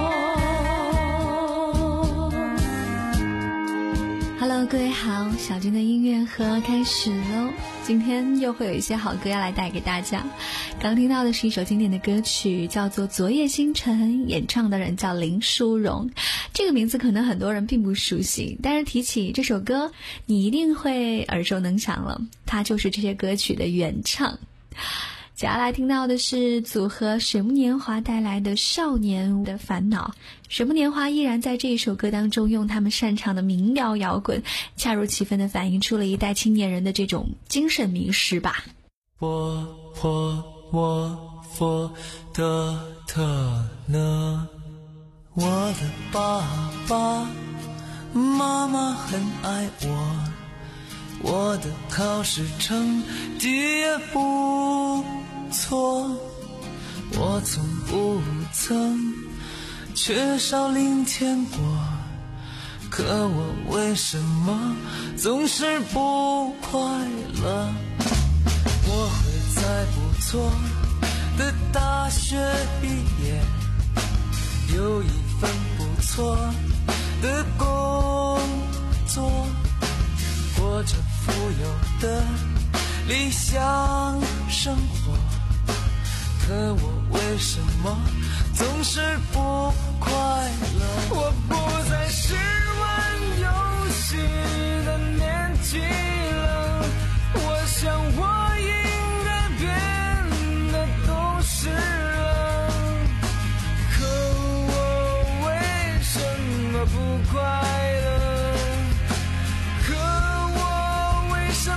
Hello， 各位好，小军的音乐盒开始喽。今天又会有一些好歌要来带给大家。刚听到的是一首经典的歌曲，叫做《昨夜星辰》，演唱的人叫林淑荣。这个名字可能很多人并不熟悉，但是提起这首歌，你一定会耳熟能详了。它就是这些歌曲的原唱。接下来听到的是组合水木年华带来的《少年的烦恼》。水木年华依然在这一首歌当中用他们擅长的民谣摇滚，恰如其分地反映出了一代青年人的这种精神迷失吧。 我我我佛的特呢，我的爸爸妈妈很爱我，我的考试成绩也不错，我从不曾缺少零钱过，可我为什么总是不快乐？我会在不错的大学毕业，有一份不错的工作，过着富有的理想生活，可我为什么总是不快乐？我不再是玩游戏的年纪了，我想我应该变得懂事了，可我为什么不快乐？可我为什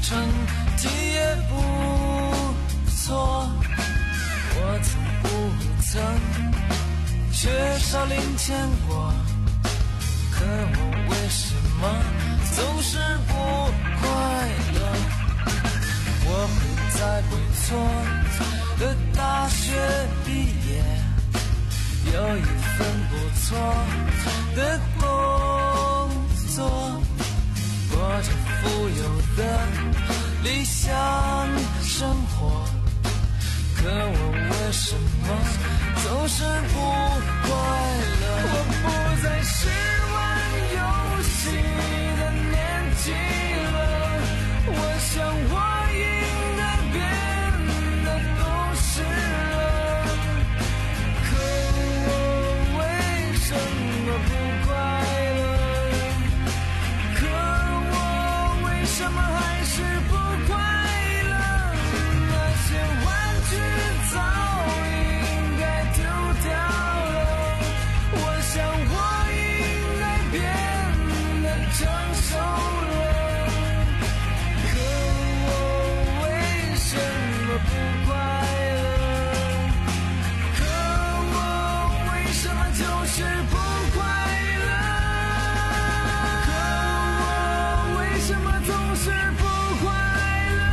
成绩也不错，我从不曾缺少零钱过，可我为什么总是不快乐？我会在不错的大学毕业，有一份不错的工作，过着富有的理想生活，可我为什么总是不快乐？我不再是玩游戏的年纪了，我想我应该变得懂事了，可我为什么不快乐？可我为什么还是不快乐？那些玩具早应该丢掉了，我想我应该变得成熟了，可我为什么不快乐？可我为什么就是不快乐？可我为什么总是不快乐？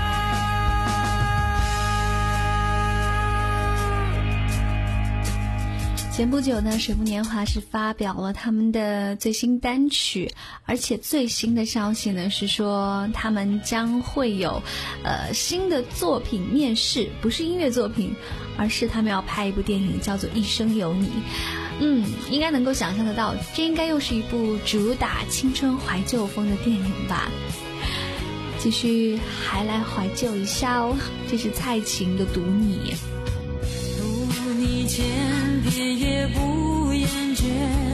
前不久呢，水木年华是发表了他们的最新单曲，而且最新的消息呢是说他们将会有呃新的作品面世，不是音乐作品，而是他们要拍一部电影，叫做《一生有你》。嗯，应该能够想象得到，这应该又是一部主打青春怀旧风的电影吧。继续还来怀旧一下哦，这是蔡琴的《读你》。 读你千遍也不厌倦，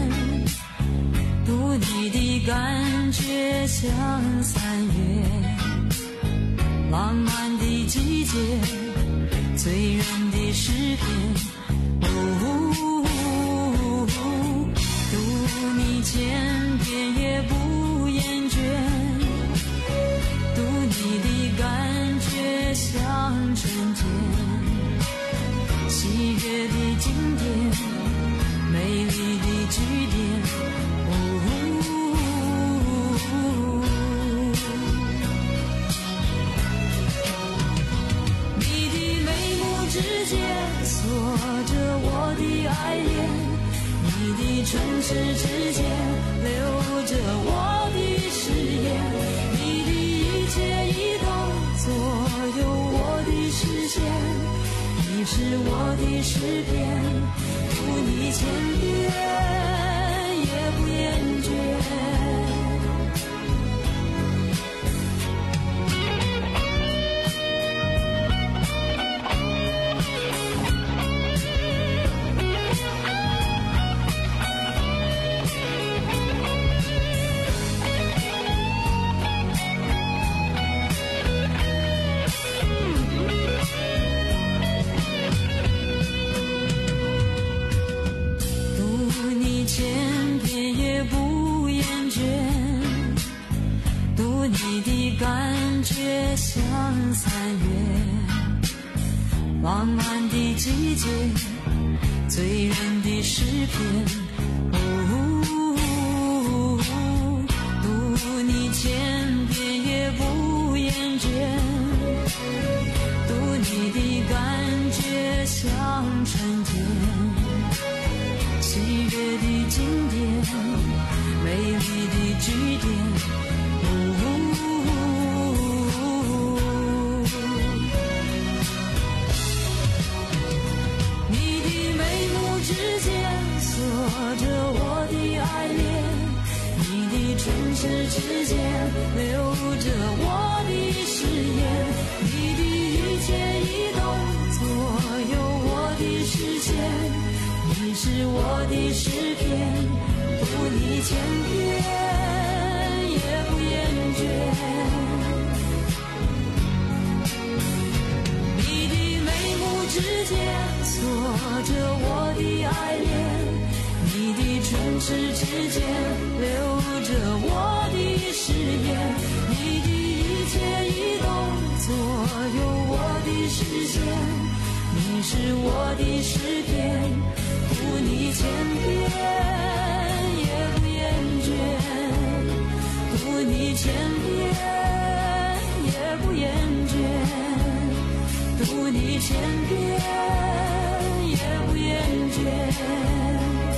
读你的感觉像三月浪漫的季节，醉人的诗篇。哦，读你千遍也不厌倦，读你的感觉像春天，喜悦的经典，美丽的句点。哦，你的眉目之间锁着我的爱恋，你的唇齿之间留着我的誓言，你的一切一动左右我的视线，你是我的诗篇，读你千遍也不厌倦。感觉像三月浪漫的季节，醉人的诗篇。哦，读你千遍也不厌倦，读你的感觉像春天，喜悦的经典，美丽的句点。之间锁着我的爱恋，你的唇齿之间留着我的誓言，你的一切一动左右我的视线，你是我的诗篇，读你千遍也不厌倦。你的眉目之间锁着我的爱恋，你的唇齿之间留着我的誓言，你的一切一动你千遍也不厌倦，读你千遍也不厌倦，读你千遍也不厌倦。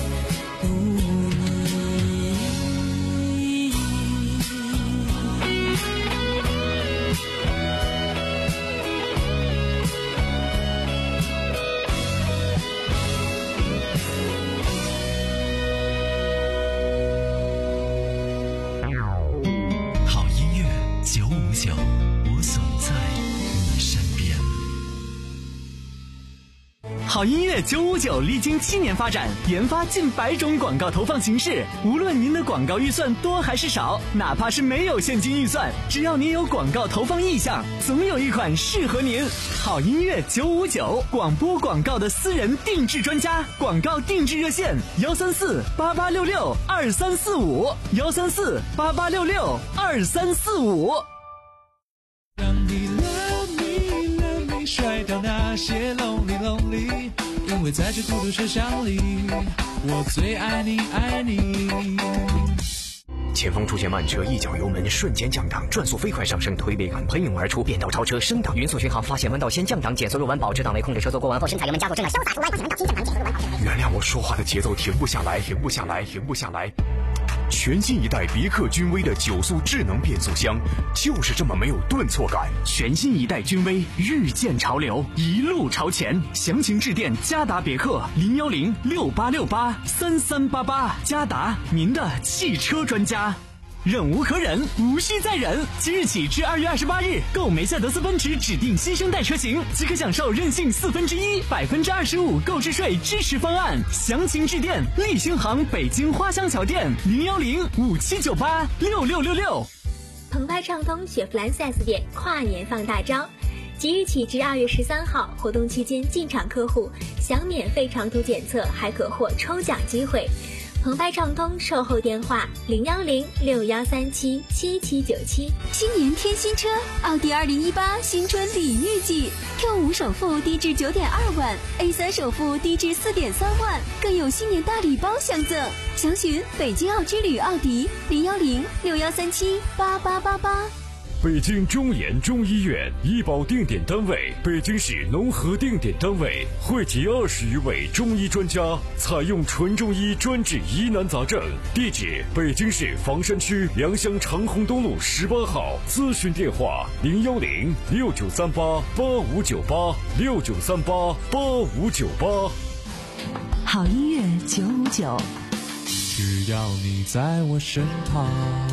好音乐九五九历经七年发展，研发近百种广告投放形式。无论您的广告预算多还是少，哪怕是没有现金预算，只要您有广告投放意向，总有一款适合您。好音乐九五九，广播广告的私人定制专家，广告定制热线：幺三四八八六六二三四五，幺三四八八六六二三四五。 让你 love me love me 甩掉那些 lonely lonely， 因为在这孤独车厢里，我最爱你爱你。 前方出现慢车，一脚油门瞬间降档，转速飞快上升，推背感喷涌而出，变道超车升档，匀速巡航，发现弯道先降档，减速入弯保持档位，控制车速过弯后深踩油门加速，正向潇洒出弯，发现弯道先降档，减速入弯保持档位。原谅我说话的节奏停不下来，停不下来，停不下来。全新一代别克君威的九速智能变速箱，就是这么没有顿挫感。全新一代君威，遇见潮流，一路朝前。详情致电嘉达别克零幺零六八六八三三八八，嘉达，您的汽车专家。忍无可忍，无需再忍。即日起至二月二十八日，购梅赛德斯奔驰指定新生代车型，即可享受任性四分之一、百分之二十五购置税支持方案。详情致电立新行北京花乡桥店零幺零五七九八六六六六。 澎湃畅通雪佛兰 四 S 店跨年放大招，即日起至二月十三号，活动期间进场客户享免费长途检测，还可获抽奖机会。澎湃畅通售后电话零幺零六幺三七七七九七。 新年添新车，奥迪二零一八新春礼遇季 ，Q 五首付低至九点二万 ，A 三首付低至四点三万，更有新年大礼包相赠。详询北京奥之旅奥迪零幺零六幺三七八八八八。 北京中研中医院医保定点单位，北京市农合定点单位，汇集二十余位中医专家，采用纯中医专治疑难杂症。地址：北京市房山区良乡长虹东路十八号。咨询电话：零幺零六九三八八五九八六九三八八五九八。 好音乐九五九， 只要你在我身旁。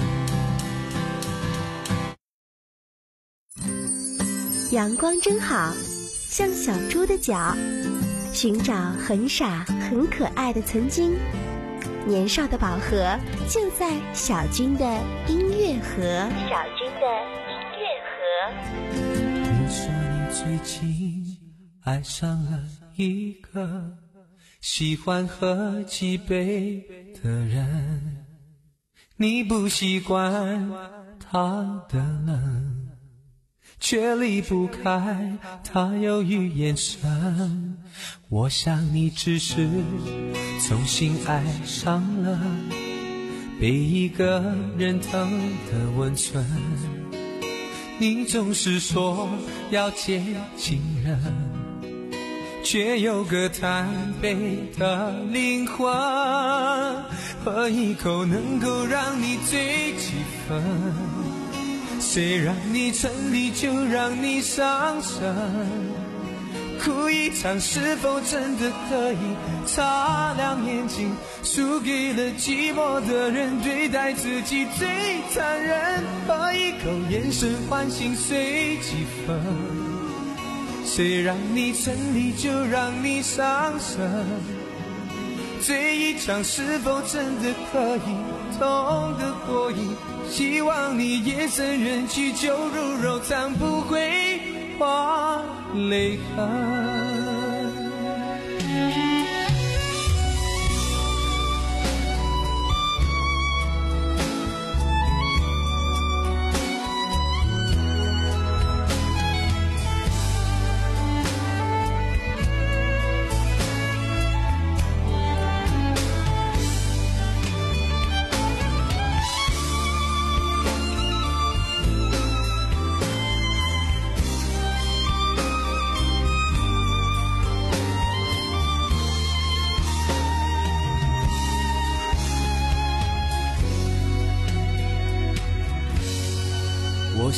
阳光真好，像小猪的脚，寻找很傻很可爱的曾经。年少的宝盒就在小军的音乐盒。小军的音乐盒。 你说你最近爱上了一个喜欢喝几杯的人，你不习惯他的冷，却离不开他忧郁眼神。我想你只是重新爱上了被一个人疼的温存。你总是说要接近人，却有个贪杯的灵魂，喝一口能够让你醉几分，谁让你沉溺就让你伤神，哭一场是否真的可以擦亮眼睛，输给了寂寞的人，对待自己最残忍，喝一口眼神唤醒随几分，谁让你沉溺就让你伤神，醉一场是否真的可以痛得过瘾，希望你夜深人静酒入肉肠不会花泪痕。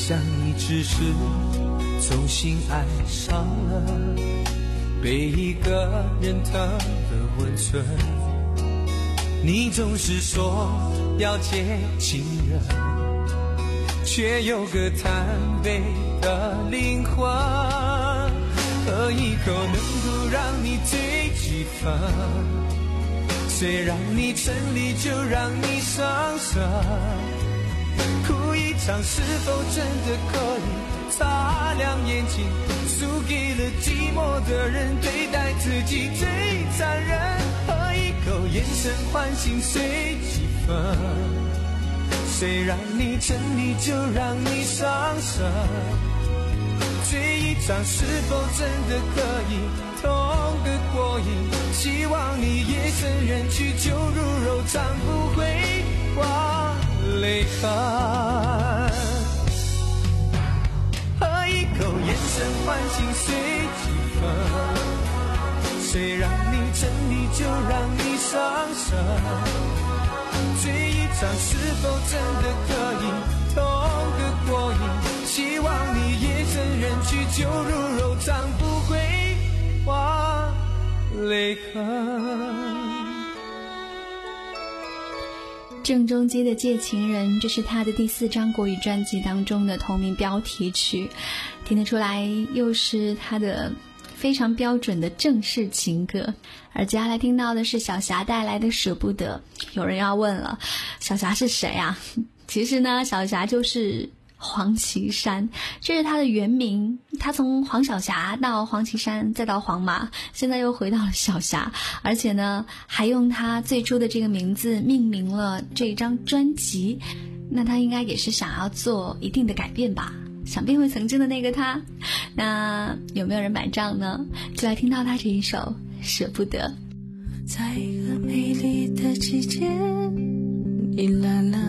想你只是重新爱上了被一个人疼的温存。你总是说要见情人，却有个贪杯的灵魂，喝一口能够让你醉几分，谁让你沉溺就让你伤神，哭一场是否真的可以擦亮眼睛，输给了寂寞的人，对待自己最残忍，喝一口眼神唤醒谁几分，谁让你沉溺就让你伤神，醉一场是否真的可以痛个过瘾，希望你夜深人去酒入肉肠，不会忘泪痕，喝一口眼神唤醒谁几分，谁让你沉溺就让你伤神，醉一场是否真的可以痛个过瘾，希望你夜深人去酒入肉肠，不会忘泪痕。 郑中基的《借情人》，这是他的第四张国语专辑当中的同名标题曲，听得出来又是他的非常标准的正式情歌。而接下来听到的是小霞带来的《舍不得》。有人要问了，小霞是谁啊？其实呢，小霞就是黄绮珊，这是她的原名。她从黄小霞到黄绮珊再到黄马，现在又回到了小霞，而且呢还用她最初的这个名字命名了这一张专辑。那她应该也是想要做一定的改变吧，想变回曾经的那个她。那有没有人买账呢？就来听到她这一首《舍不得》。 在一个美丽的季节你来了，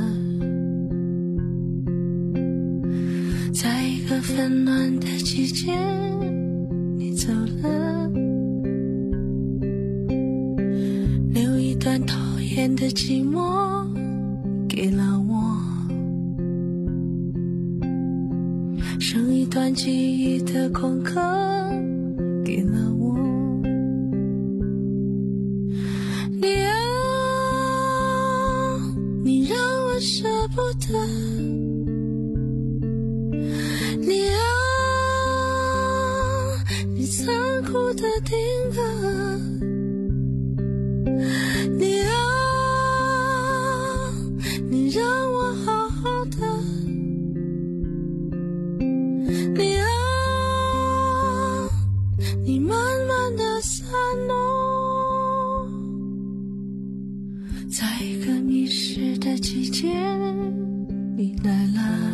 在一个纷乱的季节你走了，留一段讨厌的寂寞给了我，剩一段记忆的空壳给了我。你啊，你让我舍不得，你啊，你残酷的定格，你啊，你让我好好的，你啊，你慢慢的散落，在一个迷失的季节你来了，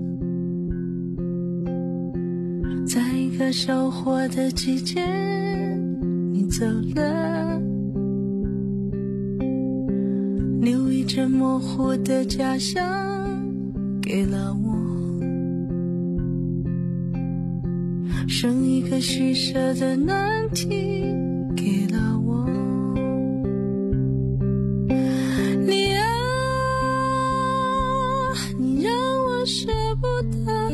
在一个收获的季节你走了，留一只模糊的假象给了我，剩一个取舍的难题给了我。你啊，你让我舍不得，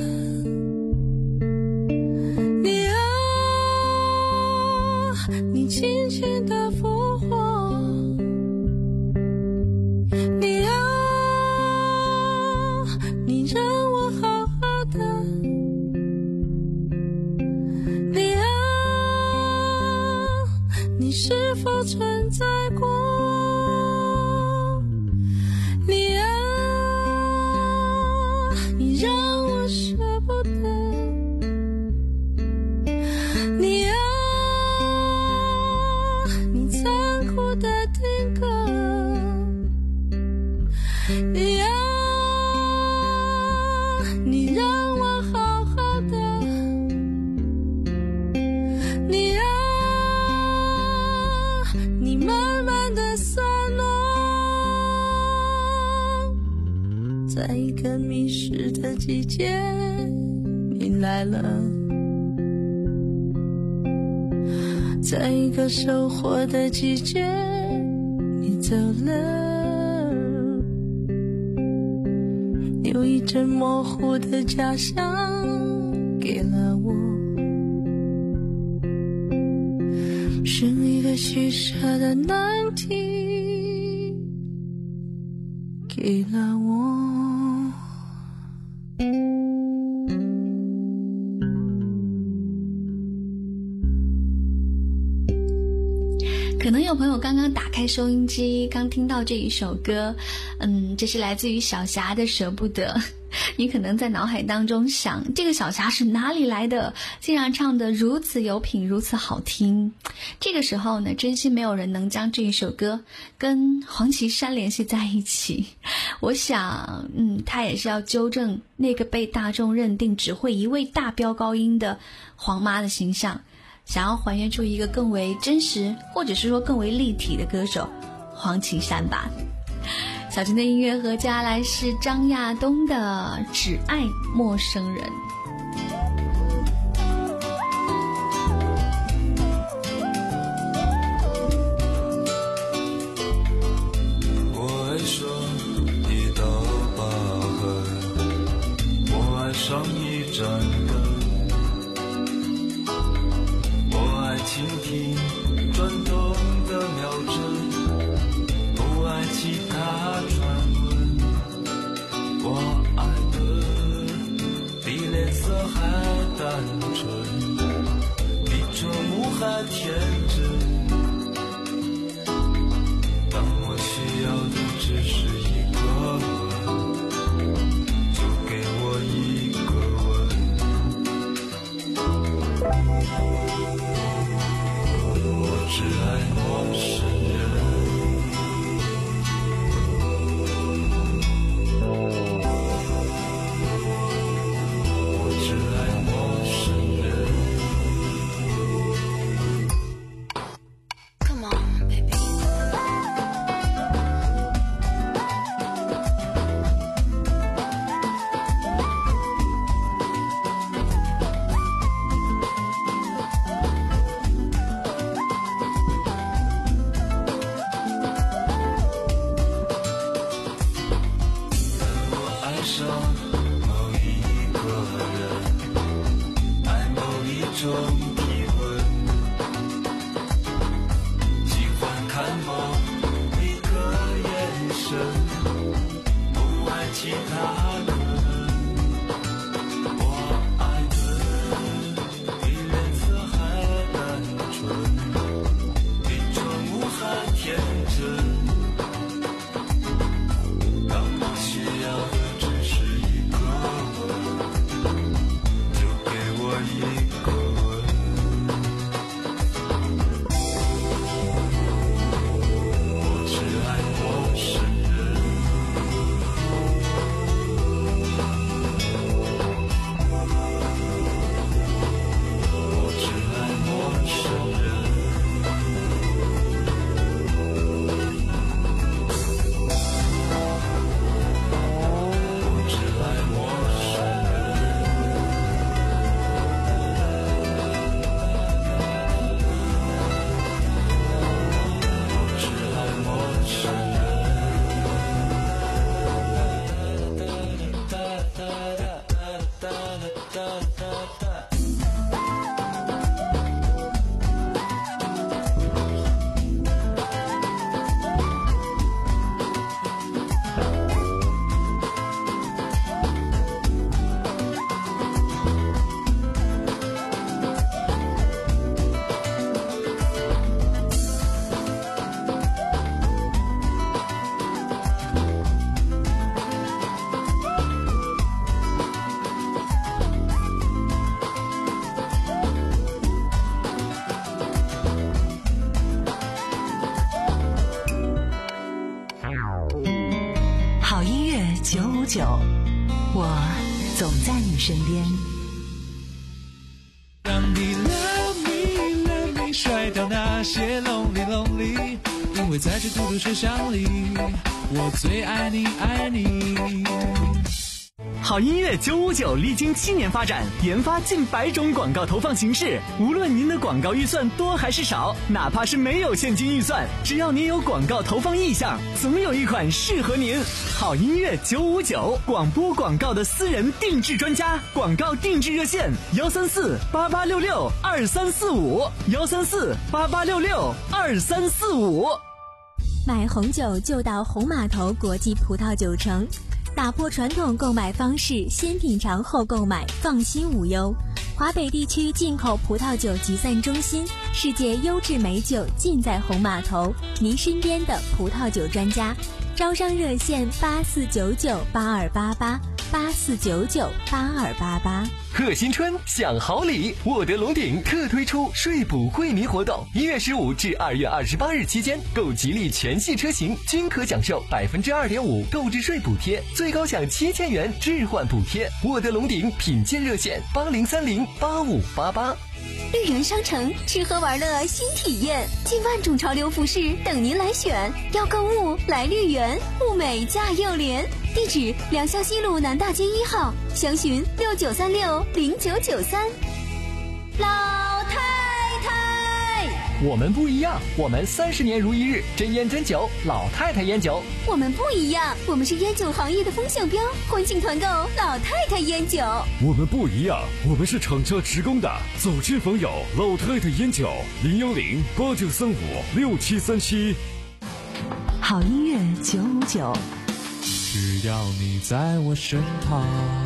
你啊，你轻轻地复活，你啊，你让我好好的，你啊，你是否存在过，你啊，你让我舍不得，你啊，你残酷的定格，你啊，你让我好好的，你啊，你慢慢的散落，在一个迷失的季节你来了，在一个收获的季节你走了， 有一阵模糊的假象给了我，是一个取舍的难题给了我。 可能有朋友刚刚打开收音机，刚听到这一首歌，嗯，这是来自于小霞的《舍不得》。你可能在脑海当中想，这个小霞是哪里来的，竟然唱得如此有品，如此好听。这个时候呢，真心没有人能将这一首歌跟黄绮珊联系在一起。我想嗯，他也是要纠正那个被大众认定只会一味大飙高音的黄妈的形象，想要还原出一个更为真实，或者是说更为立体的歌手黄绮珊吧。小琴的音乐盒接下来是张亚东的《只爱陌生人》。 我爱上一道疤痕，我爱上一盏灯，我爱倾听转动的秒针，不爱其他传闻，我爱的比脸色还单纯，比这梦还天真。当我需要的只是一个吻，就给我一个吻。我只爱陌生人。 九五九，我总在你身边。 让你 love me love me 甩掉那些 lonely lonely， 因为在这孤独车厢里，我最爱你爱你。 好音乐九五九历经七年发展，研发近百种广告投放形式。无论您的广告预算多还是少，哪怕是没有现金预算，只要您有广告投放意向，总有一款适合您。好音乐九五九，广播广告的私人定制专家，广告定制热线：幺三四八八六六二三四五，幺三四八八六六二三四五。 买红酒就到红码头国际葡萄酒城，打破传统购买方式，先品尝后购买，放心无忧。华北地区进口葡萄酒集散中心，世界优质美酒尽在红码头，您身边的葡萄酒专家。招商热线八四九九八二八八八四九九八二八八。 贺新春享好礼，沃德龙鼎特推出税补惠民活动，一月十五至二月二十八日期间，购吉利全系车型均可享受百分之二点五购置税补贴，最高享七千元置换补贴。沃德龙鼎品鉴热线八零三零八五八八。 绿源商城，吃喝玩乐新体验，近万种潮流服饰等您来选。要购物来绿源，物美价又廉。地址：良校西路南大街一号，详询六九三六零九九三。老太太， 我们不一样，我们三十年如一日，真烟真酒，老太太烟酒。 我们不一样，我们是烟酒行业的风向标，欢庆团购老太太烟酒。 我们不一样，我们是厂家直供的，走亲访友，老太太烟酒，零幺零八九三五六七三七。 好音乐九五九， 只要你在我身旁。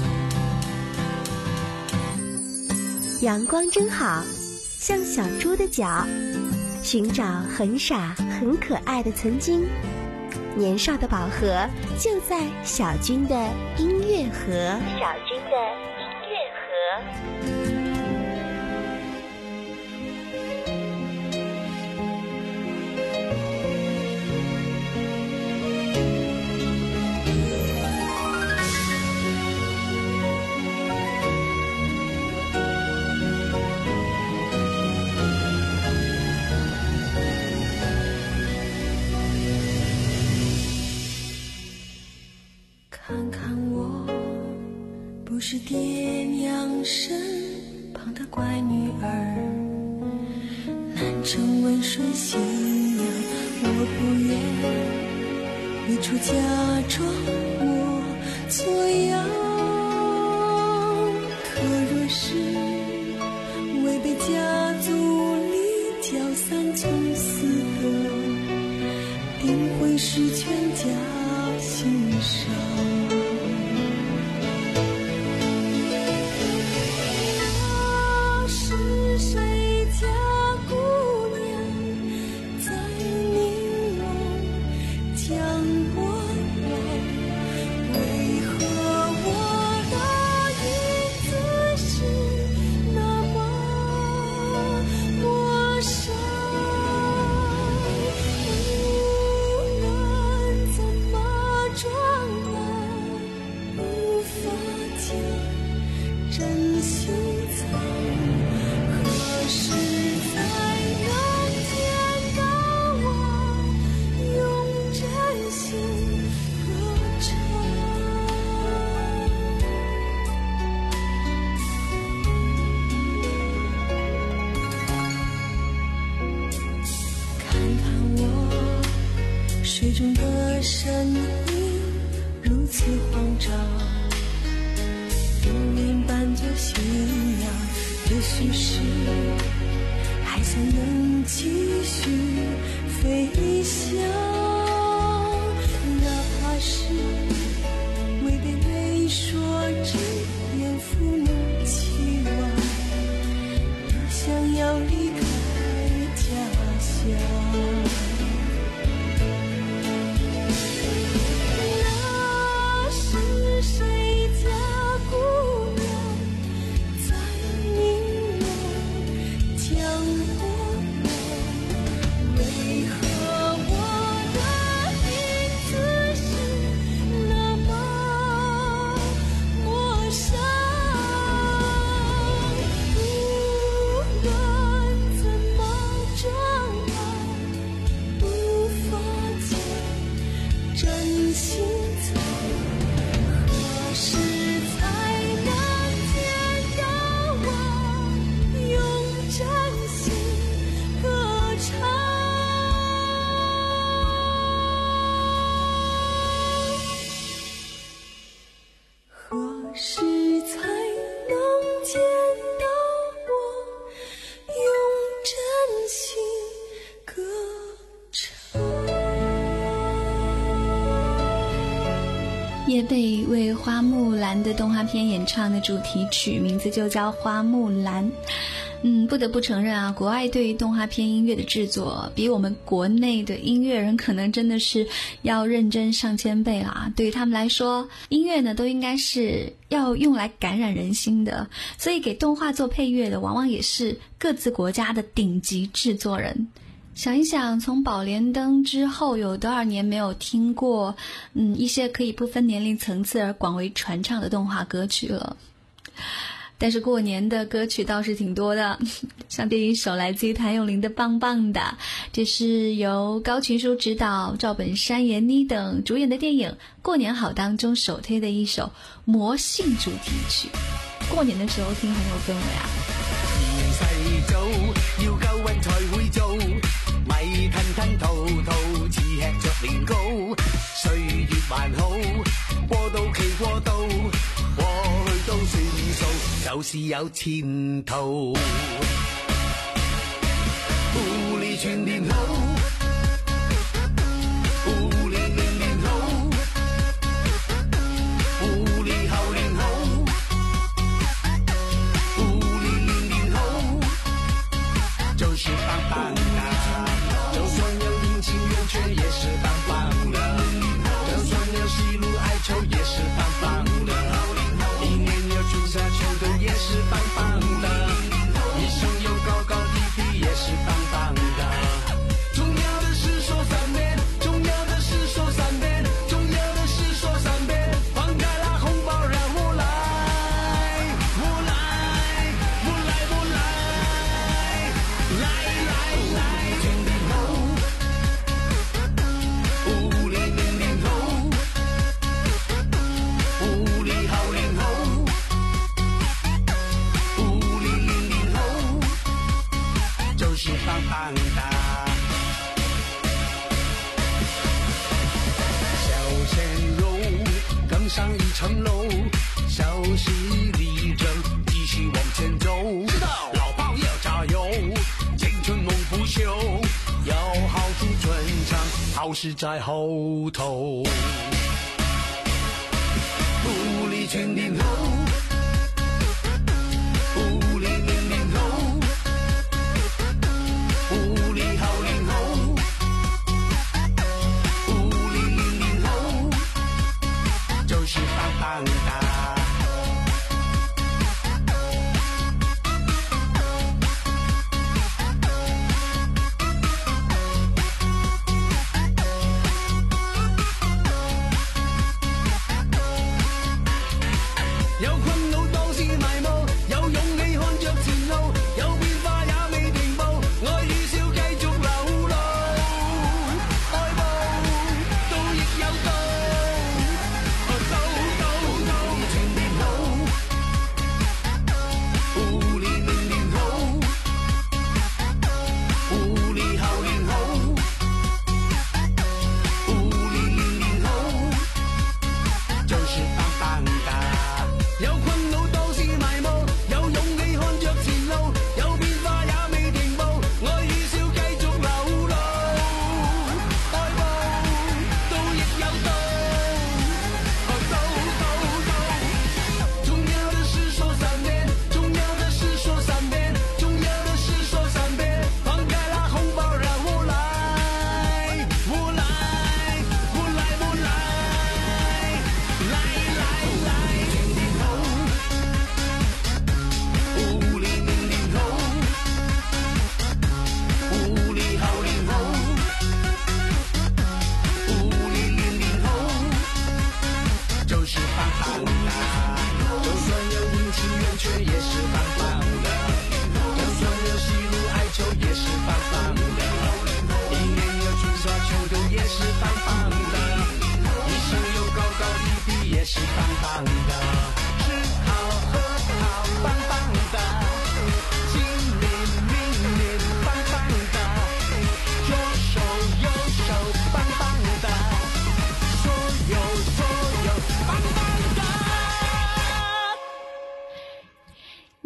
阳光真好，像小猪的脚，寻找很傻很可爱的曾经。年少的宝盒就在小军的音乐盒。小军的音乐盒。 不是爹娘身旁的乖女儿，难成温顺新娘，我不愿一处假装我做样。可若是违背家族里搅三从四的，定会是全家心伤。水中的身影如此慌张，如云伴着夕阳，也许是还想能继续飞翔，哪怕是违背媒妁之言，父母期望，也想要离开家乡。 见到我，用真心歌唱。 叶蓓为花木兰的动画片演唱的主题曲，名字就叫花木兰。嗯，不得不承认啊，国外对于动画片音乐的制作比我们国内的音乐人可能真的是要认真上千倍啦。对于他们来说，音乐呢都应该是要用来感染人心的，所以给动画做配乐的往往也是各自国家的顶级制作人。想一想，从宝莲灯之后有多少年没有听过嗯一些可以不分年龄层次而广为传唱的动画歌曲了。但是过年的歌曲倒是挺多的，像第一首来自于谭咏麟的《棒棒的》，这是由高群书执导、赵本山、闫妮等主演的电影《过年好》当中首推的一首魔性主题曲，过年的时候听很有氛围啊。 年世早要夠運才會做，米吞吞吐吐似吃着年糕，歲月還好，過渡期過渡，過去都算數，就是有前途。互利全年好，互利年年好，互利後年好，互利年年好，就是棒棒的。就算有阴晴圆缺也是棒棒的，就算有喜怒哀愁也是棒棒的，一年有春夏秋冬也是棒棒的，一生有高高低低也是棒棒的。重要的是说三遍，重要的是说三遍，重要的是说三遍，放开啦红包让我来，我来，我来，我来，来来来，全年好，互利年年好，互利後年好，互利年年好，就是棒棒的。小鲜肉更上一层楼，小戏力争继续往前走。知道，老炮要加油，青春梦不朽，要好出春场，好事在後頭。互利全年好，互利年年好，互利後年好，互利年年好，就是棒棒的。有苦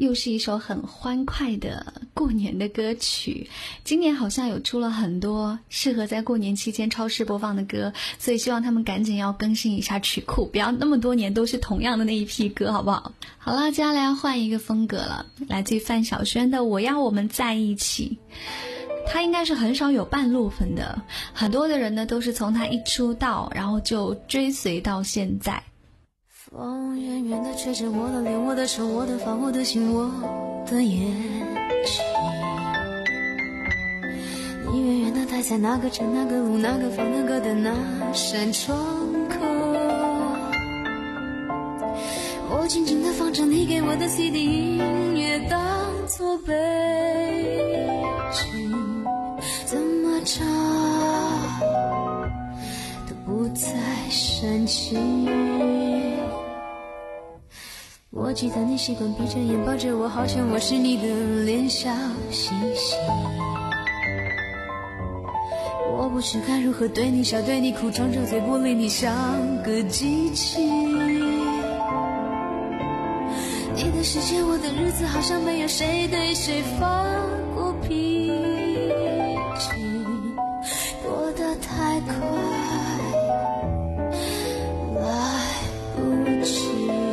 又是一首很欢快的过年的歌曲。今年好像有出了很多适合在过年期间超市播放的歌，所以希望他们赶紧要更新一下曲库，不要那么多年都是同样的那一批歌，好不好？好了，接下来要换一个风格了，来自于范晓萱的《我要我们在一起》。他应该是很少有半路粉的，很多的人呢都是从他一出道然后就追随到现在。 风远远地吹着我的脸，我的手，我的发，我的心，我的眼睛。你远远地待在那个城，那个路，那个房，那个的那扇窗口。我静静地放着你给我的 C D 音乐，当作背景，怎么唱都不再煽情。我记得你习惯闭着眼抱着我，好像我是你的脸小星星。我不知该如何对你笑对你哭，张着嘴玻璃你像个机器。你的世界我的日子好像没有谁对谁发过脾气，过得太快来不及。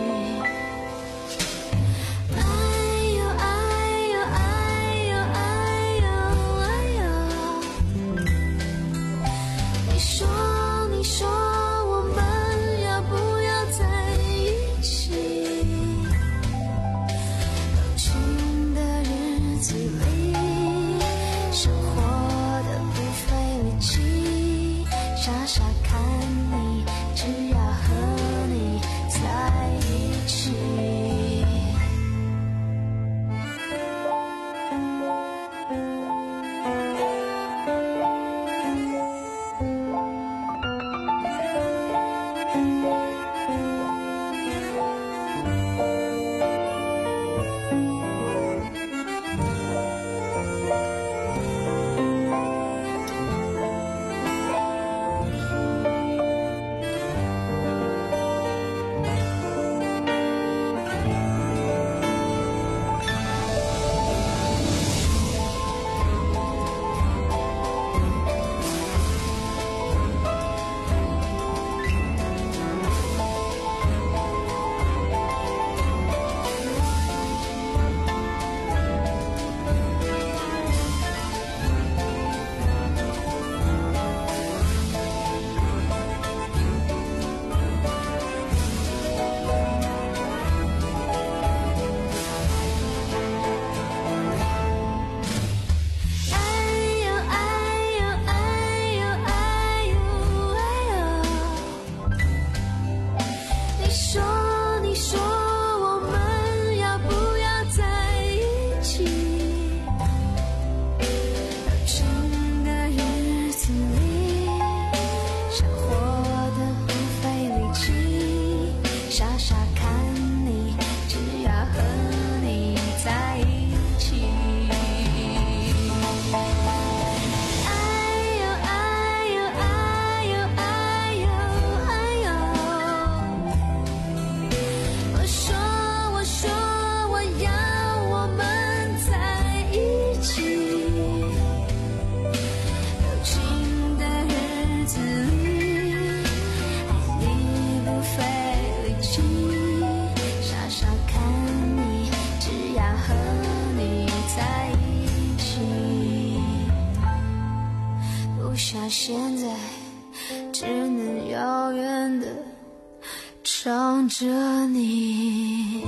现在只能遥远的唱着你。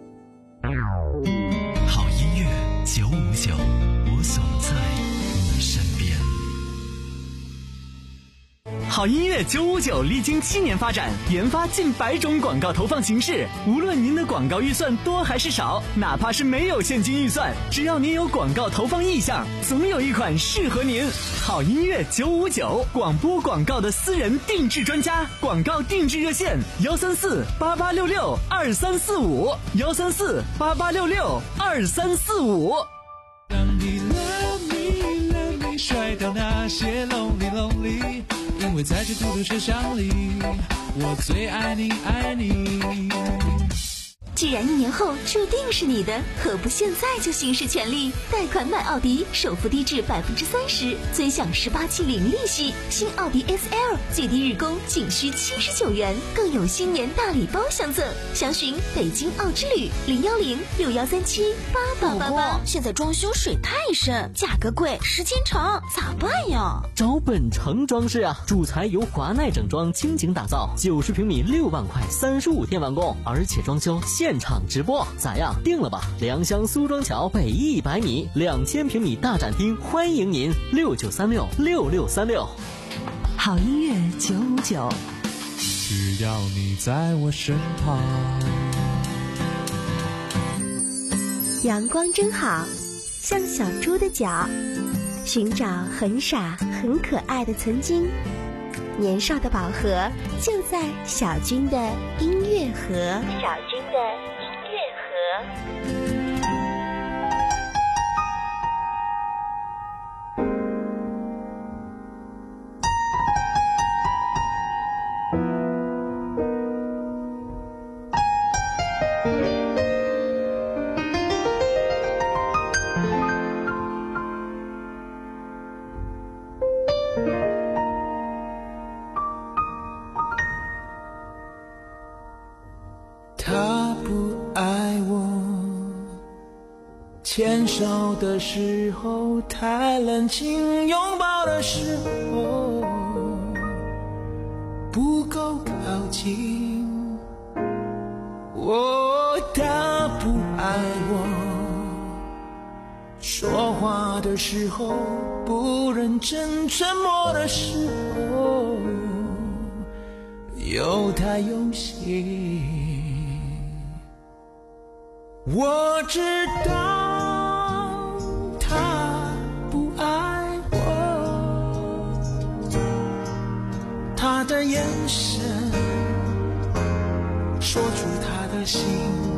好音乐九五九，我所在，你身好音乐九五九历经七年发展，研发近百种广告投放形式。无论您的广告预算多还是少，哪怕是没有现金预算，只要您有广告投放意向，总有一款适合您。好音乐九五九，广播广告的私人定制专家，广告定制热线：幺三四八八六六二三四五，幺三四八八六六二三四五。 让你 love me love me 甩掉那些 lonely lonely， 因为在这孤独车厢里，我最爱你爱你。 既然一年后注定是你的，何不现在就行使权利？贷款买奥迪，首付低至百分之三十，尊享十八期零利息。新奥迪 S L 最低日供仅需七十九元，更有新年大礼包相赠。详询北京奥之旅零幺零六幺三七八八八八。 现在装修水太深，价格贵，时间长，咋办呀？ 找本城装饰啊，主材由华奈整装倾情打造，九十平米六万块，三十五天完工，而且装修现场直播，咋样？定了吧？良乡苏庄桥北一百米，两千平米大展厅，欢迎您六九三六六六三六。 好音乐九五九， 只要你在我身旁。 阳光真好，像小猪的脚，寻找很傻很可爱的曾经。年少的宝盒就在小军的音乐盒。小军的音乐盒。 他不爱我，牵手的时候太冷清，拥抱的时候不够靠近。哦，他不爱我，说话的时候不认真，沉默的时候又太用心。我知道他不爱我，他的眼神说出他的心，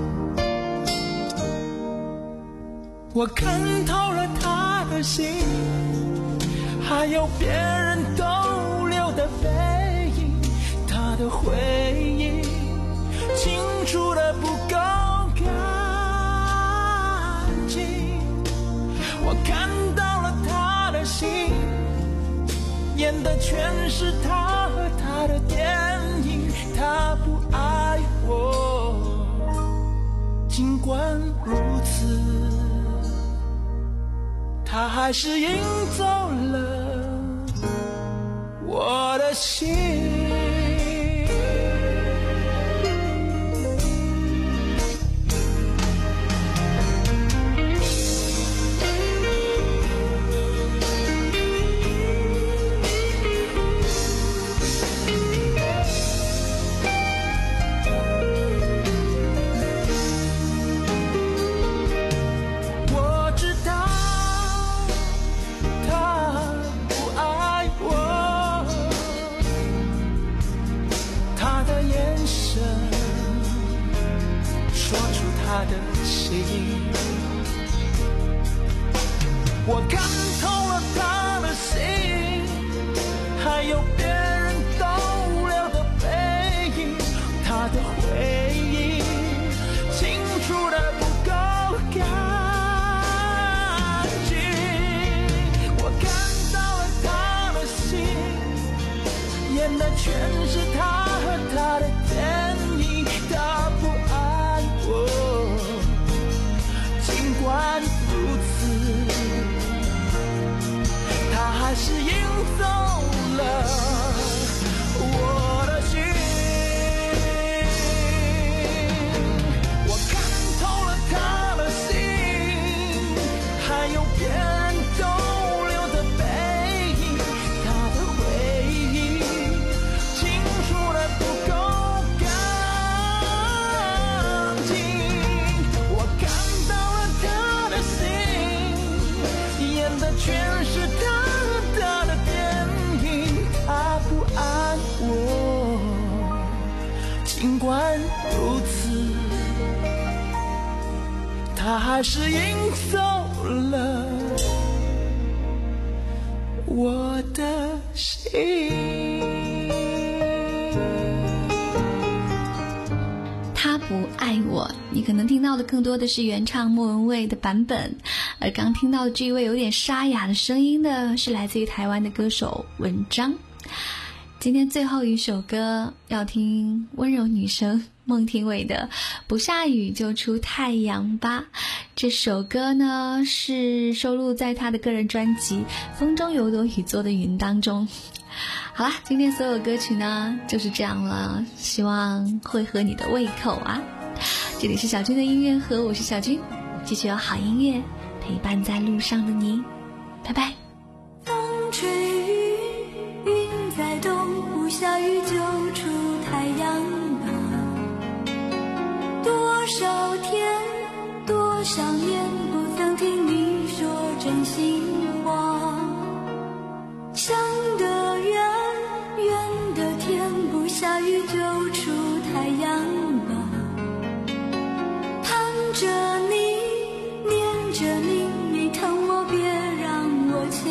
我看透了他的心，还有别人逗留的背影，他的回忆清楚的不够我看到了他的心，演的全是他和他的电影。他不爱我，尽管如此，他还是赢走了我的心。我看透了他的心，还有别人逗留的背影，他的回忆清楚的不够干净。我看到了他的心，演的全是他和他的电影。他不爱我，尽管如此，他还是赢走了我的心。我看透了他的心，还有别人逗留的背影，他的回忆他还是赢走了我的心。 他不爱我，你可能听到的更多的是原唱莫文蔚的版本，而刚听到的这一位有点沙哑的声音呢，是来自于台湾的歌手文章。今天最后一首歌要听温柔女生孟庭苇的不下雨就出太阳吧。这首歌呢是收录在她的个人专辑风中有朵雨做的云当中。好啦，今天所有歌曲呢就是这样了，希望会合你的胃口啊。这里是小军的音乐盒，我是小军，继续有好音乐陪伴在路上的你，拜拜。 风吹雨，云在动，不下雨就出太阳吧。多少天多少年不曾听你说真心话，想得远远的天，不下雨就出太阳吧。盼着你，念着你，你疼我别让我牵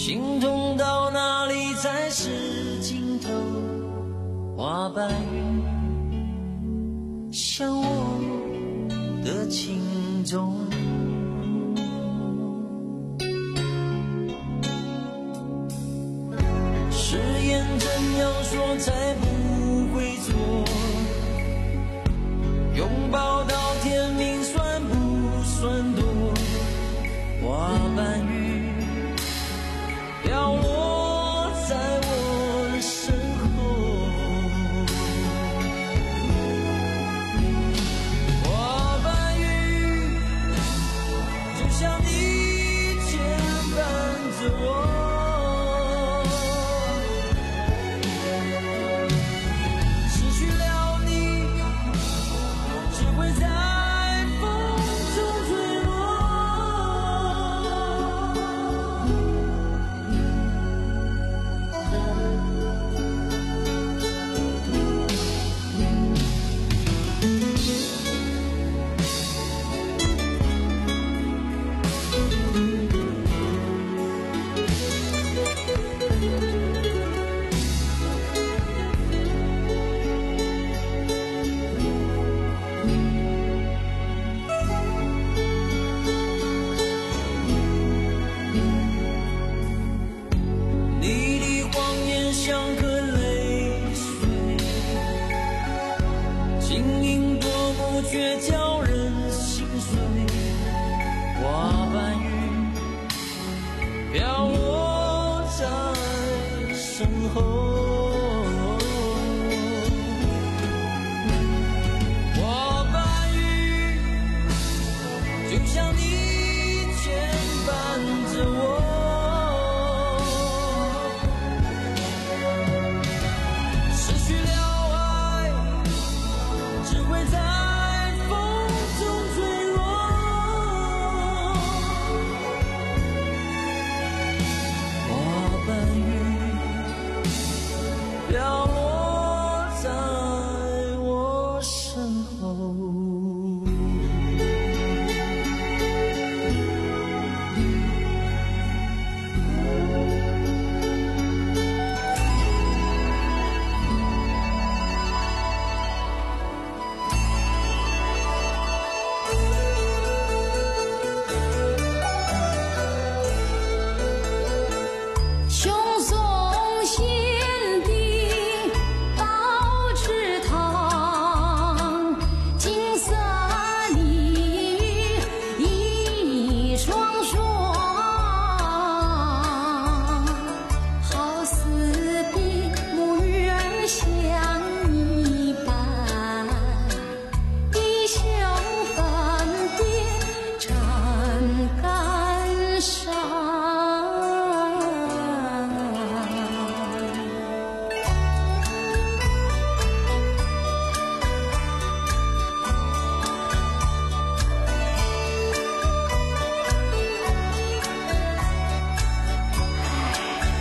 心痛到哪里才是尽头？花瓣雨像我的情衷，誓言怎样说才不会错？拥抱到天明算不算多？花瓣雨飘落在我的身后，花瓣雨就像你牵绊着我，失去了你只会在风中坠落。你的谎言像颗泪水，晶莹夺目却叫人心碎。花瓣雨飘落在身后，花瓣雨就像你牵绊着我，失去了爱只会在风中坠落。花瓣雨飘